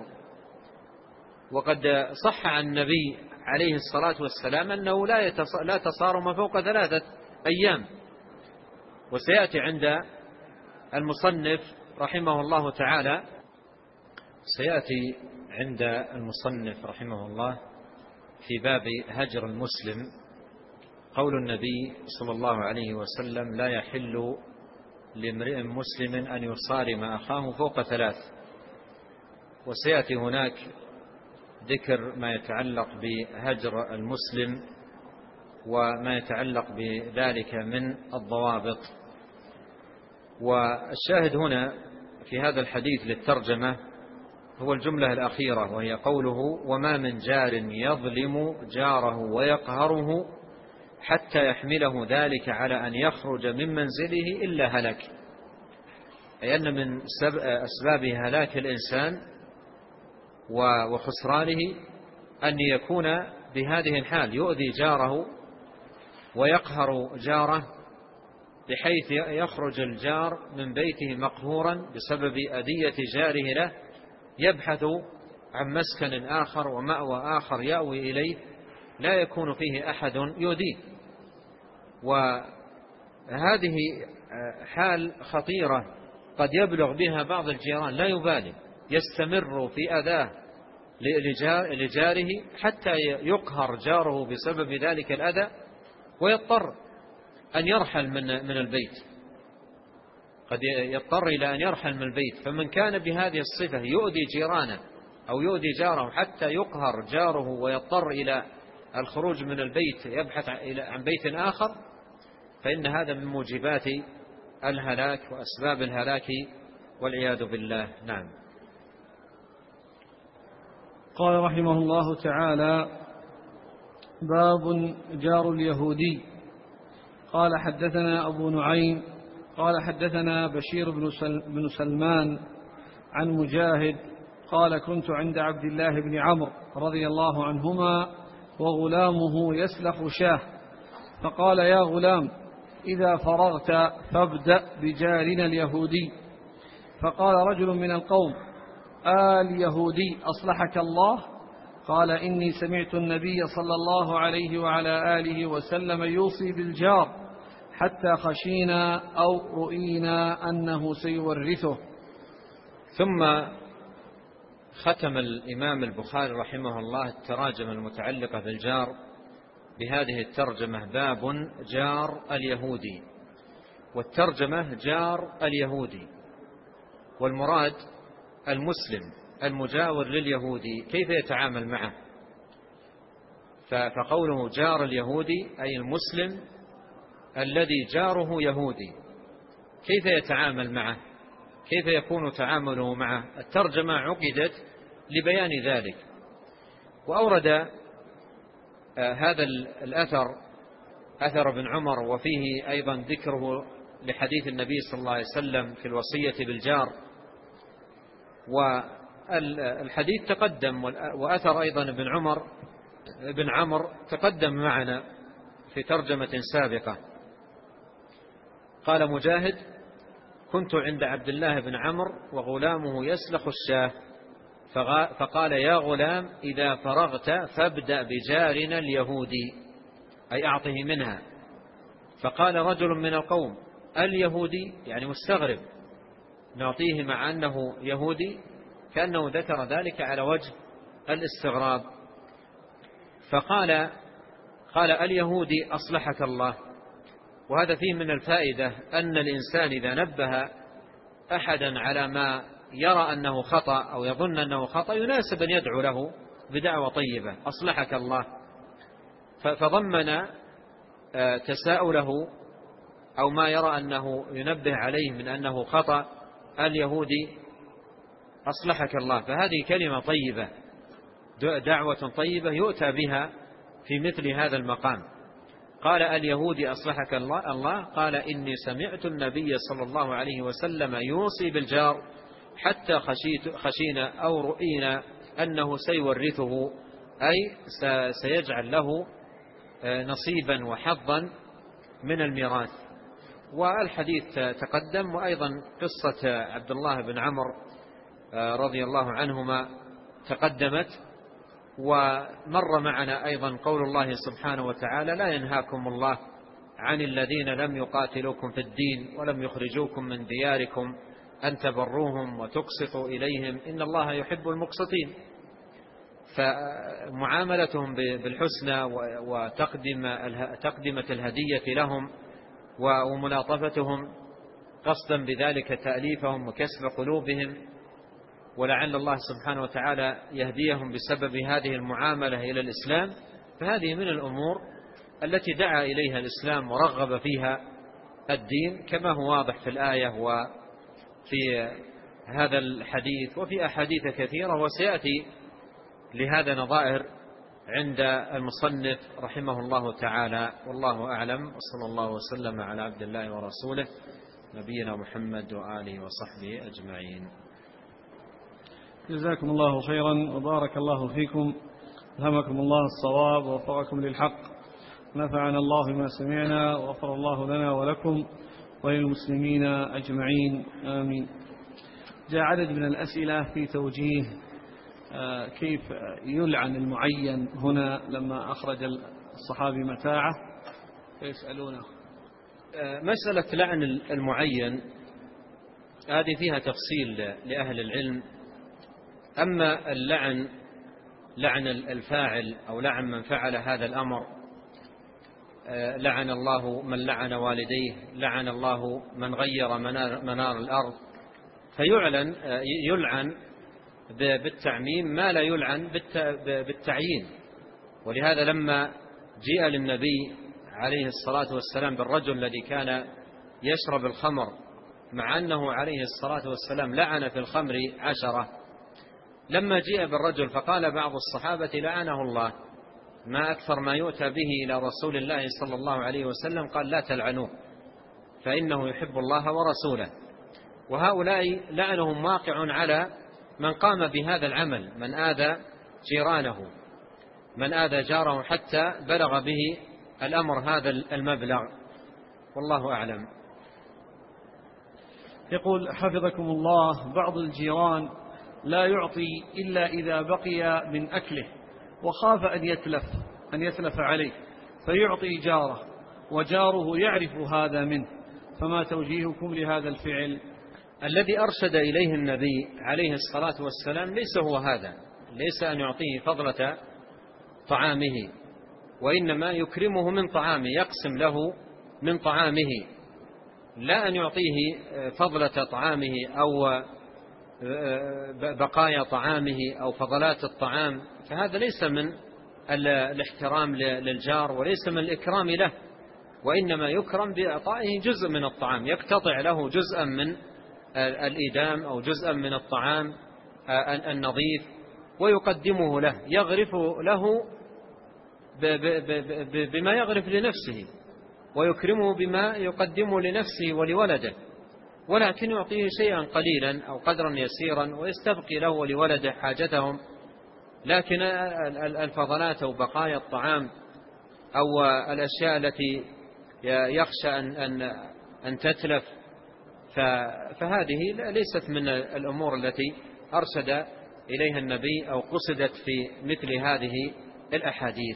وقد صح عن النبي عليه الصلاة والسلام أنه لا تصارم فوق 3 أيام. وسيأتي عند المصنف رحمه الله تعالى، سيأتي عند المصنف رحمه الله في باب هجر المسلم قول النبي صلى الله عليه وسلم: لا يحل لامرئ مسلم أن يصارم أخاه فوق 3. وسيأتي هناك ذكر ما يتعلق بهجر المسلم وما يتعلق بذلك من الضوابط. والشاهد هنا في هذا الحديث للترجمة هو الجملة الأخيرة، وهي قوله: وما من جار يظلم جاره ويقهره حتى يحمله ذلك على أن يخرج من منزله إلا هلك. أي أن من أسباب هلاك الإنسان وخسرانه أن يكون بهذه الحال، يؤذي جاره ويقهر جاره بحيث يخرج الجار من بيته مقهورا بسبب أذية جاره له، يبحث عن مسكن آخر ومأوى آخر يأوي إليه لا يكون فيه أحد يؤذيه. وهذه حال خطيرة قد يبلغ بها بعض الجيران لا يبالي، يستمر في أذاه لجاره حتى يقهر جاره بسبب ذلك الأذى ويضطر أن يرحل من البيت، قد يضطر إلى أن يرحل من البيت. فمن كان بهذه الصفة يؤذي جيرانه أو يؤذي جاره حتى يقهر جاره ويضطر إلى الخروج من البيت يبحث عن بيت آخر، فإن هذا من موجبات الهلاك وأسباب الهلاك والعياذ بالله. نعم. قال رحمه الله تعالى: باب جار اليهودي. قال حدثنا أبو نعيم قال حدثنا بشير بن سلمان عن مجاهد قال: كنت عند عبد الله بن عمرو رضي الله عنهما وغلامه يسلخ شاه، فقال: يا غلام، إذا فرغت فابدأ بجارنا اليهودي. فقال رجل من القوم: اليهودي أصلحك الله؟ قال: إني سمعت النبي صلى الله عليه وعلى آله وسلم يوصي بالجار حتى خشينا أو رؤينا أنه سيورثه. ثم ختم الإمام البخاري رحمه الله التراجم المتعلقة بالجار بهذه الترجمة: باب جار اليهودي. والترجمة جار اليهودي، والمراد المسلم المجاور لليهودي كيف يتعامل معه. فقوله جار اليهودي أي المسلم الذي جاره يهودي، كيف يتعامل معه، كيف يكون تعامله معه. الترجمة عقدت لبيان ذلك. وأورد هذا الأثر أثر ابن عمر، وفيه أيضا ذكره لحديث النبي صلى الله عليه وسلم في الوصية بالجار. والحديث تقدم، وأثر أيضا ابن عمر تقدم معنا في ترجمة سابقة. قال مجاهد: كنت عند عبد الله بن عمرو وغلامه يسلخ الشاه، فقال: يا غلام، إذا فرغت فابدأ بجارنا اليهودي، أي أعطه منها. فقال رجل من القوم: اليهودي؟ يعني مستغرب، نعطيه مع أنه يهودي، كأنه ذكر ذلك على وجه الاستغراب. قال: اليهودي أصلحك الله. وهذا فيه من الفائدة أن الإنسان إذا نبه أحدا على ما يرى أنه خطأ أو يظن أنه خطأ يناسب أن يدعو له بدعوة طيبة: أصلحك الله. فضمن تساؤله أو ما يرى أنه ينبه عليه من أنه خطأ: اليهودي أصلحك الله. فهذه كلمة طيبة، دعوة طيبة يؤتى بها في مثل هذا المقام. قال: اليهودي أصلحك الله. قال: إني سمعت النبي صلى الله عليه وسلم يوصي بالجار حتى خشينا أو رؤينا أنه سيورثه، أي سيجعل له نصيبا وحظا من الميراث. والحديث تقدم، وأيضا قصة عبد الله بن عمرو رضي الله عنهما تقدمت. ومر معنا أيضا قول الله سبحانه وتعالى: لا ينهاكم الله عن الذين لم يقاتلوكم في الدين ولم يخرجوكم من دياركم أن تبروهم وتقسطوا إليهم إن الله يحب المقسطين. فمعاملتهم بالحسنى وتقدمة الهدية لهم وملاطفتهم قصدا بذلك تأليفهم وكسب قلوبهم، ولعل الله سبحانه وتعالى يهديهم بسبب هذه المعاملة إلى الإسلام. فهذه من الأمور التي دعا إليها الإسلام ورغب فيها الدين، كما هو واضح في الآية وفي هذا الحديث وفي أحاديث كثيرة، وسيأتي لهذا نظائر عند المصنف رحمه الله تعالى. والله أعلم، وصلى الله وسلم على عبد الله ورسوله نبينا محمد وآله وصحبه أجمعين. جزاكم الله خيرا وبارك الله فيكم، ألهمكم الله الصواب ووفقكم للحق. نفعنا الله بما سمعنا وغفر الله لنا ولكم وللمسلمين أجمعين آمين. جاء عدد من الأسئلة في توجيه كيف يلعن المعين هنا لما أخرج الصحابي متاعه فيسألونه. مسألة لعن المعين هذه فيها تفصيل لأهل العلم. أما اللعن لعن الفاعل أو لعن من فعل هذا الأمر، لعن الله من لعن والديه، لعن الله من غير منار الأرض، يلعن بالتعميم ما لا يلعن بالتعيين. ولهذا لما جاء للنبي عليه الصلاة والسلام بالرجل الذي كان يشرب الخمر مع أنه عليه الصلاة والسلام لعن في الخمر 10، لما جاء بالرجل فقال بعض الصحابة لعنه الله، ما أكثر ما يؤتى به إلى رسول الله صلى الله عليه وسلم، قال لا تلعنوه فإنه يحب الله ورسوله. وهؤلاء لعنهم واقع على من قام بهذا العمل، من آذى جيرانه، من آذى جاره حتى بلغ به الأمر هذا المبلغ، والله أعلم. يقول حفظكم الله: بعض الجيران لا يعطي إلا إذا بقي من أكله وخاف أن يتلف عليه فيعطي جاره وجاره يعرف هذا منه، فما توجيهكم لهذا الفعل؟ الذي أرشد إليه النبي عليه الصلاة والسلام ليس هو هذا، ليس أن يعطيه فضلة طعامه، وإنما يكرمه من طعامه، يقسم له من طعامه، لا أن يعطيه فضلة طعامه أو بقايا طعامه أو فضلات الطعام، فهذا ليس من الاحترام للجار وليس من الإكرام له، وإنما يكرم بإعطائه جزء من الطعام، يقتطع له جزءا من الإدام أو جزءا من الطعام النظيف ويقدمه له، يغرف له بما يغرف لنفسه ويكرمه بما يقدمه لنفسه ولولده، ولكن يعطيه شيئا قليلا أو قدرا يسيرا ويستبقي له ولولده حاجتهم. لكن الفضلات أو بقايا الطعام أو الأشياء التي يخشى أن تتلف فهذه ليست من الأمور التي أرشد إليها النبي أو قصدت في مثل هذه الأحاديث.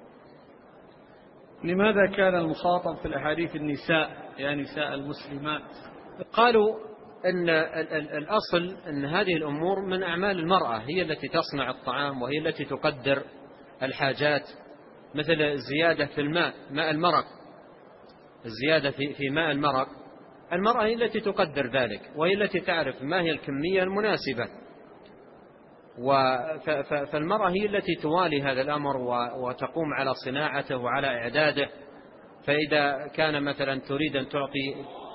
لماذا كان المخاطب في الأحاديث النساء، يعني نساء المسلمات؟ قالوا أن الأصل أن هذه الأمور من أعمال المرأة، هي التي تصنع الطعام وهي التي تقدر الحاجات، مثل الزيادة في ماء المرق، الزيادة في ماء المرق، المرأة هي التي تقدر ذلك وهي التي تعرف ما هي الكمية المناسبة، فالمرأة هي التي توالي هذا الأمر وتقوم على صناعته وعلى إعداده. فإذا كان مثلا تريد أن تعطي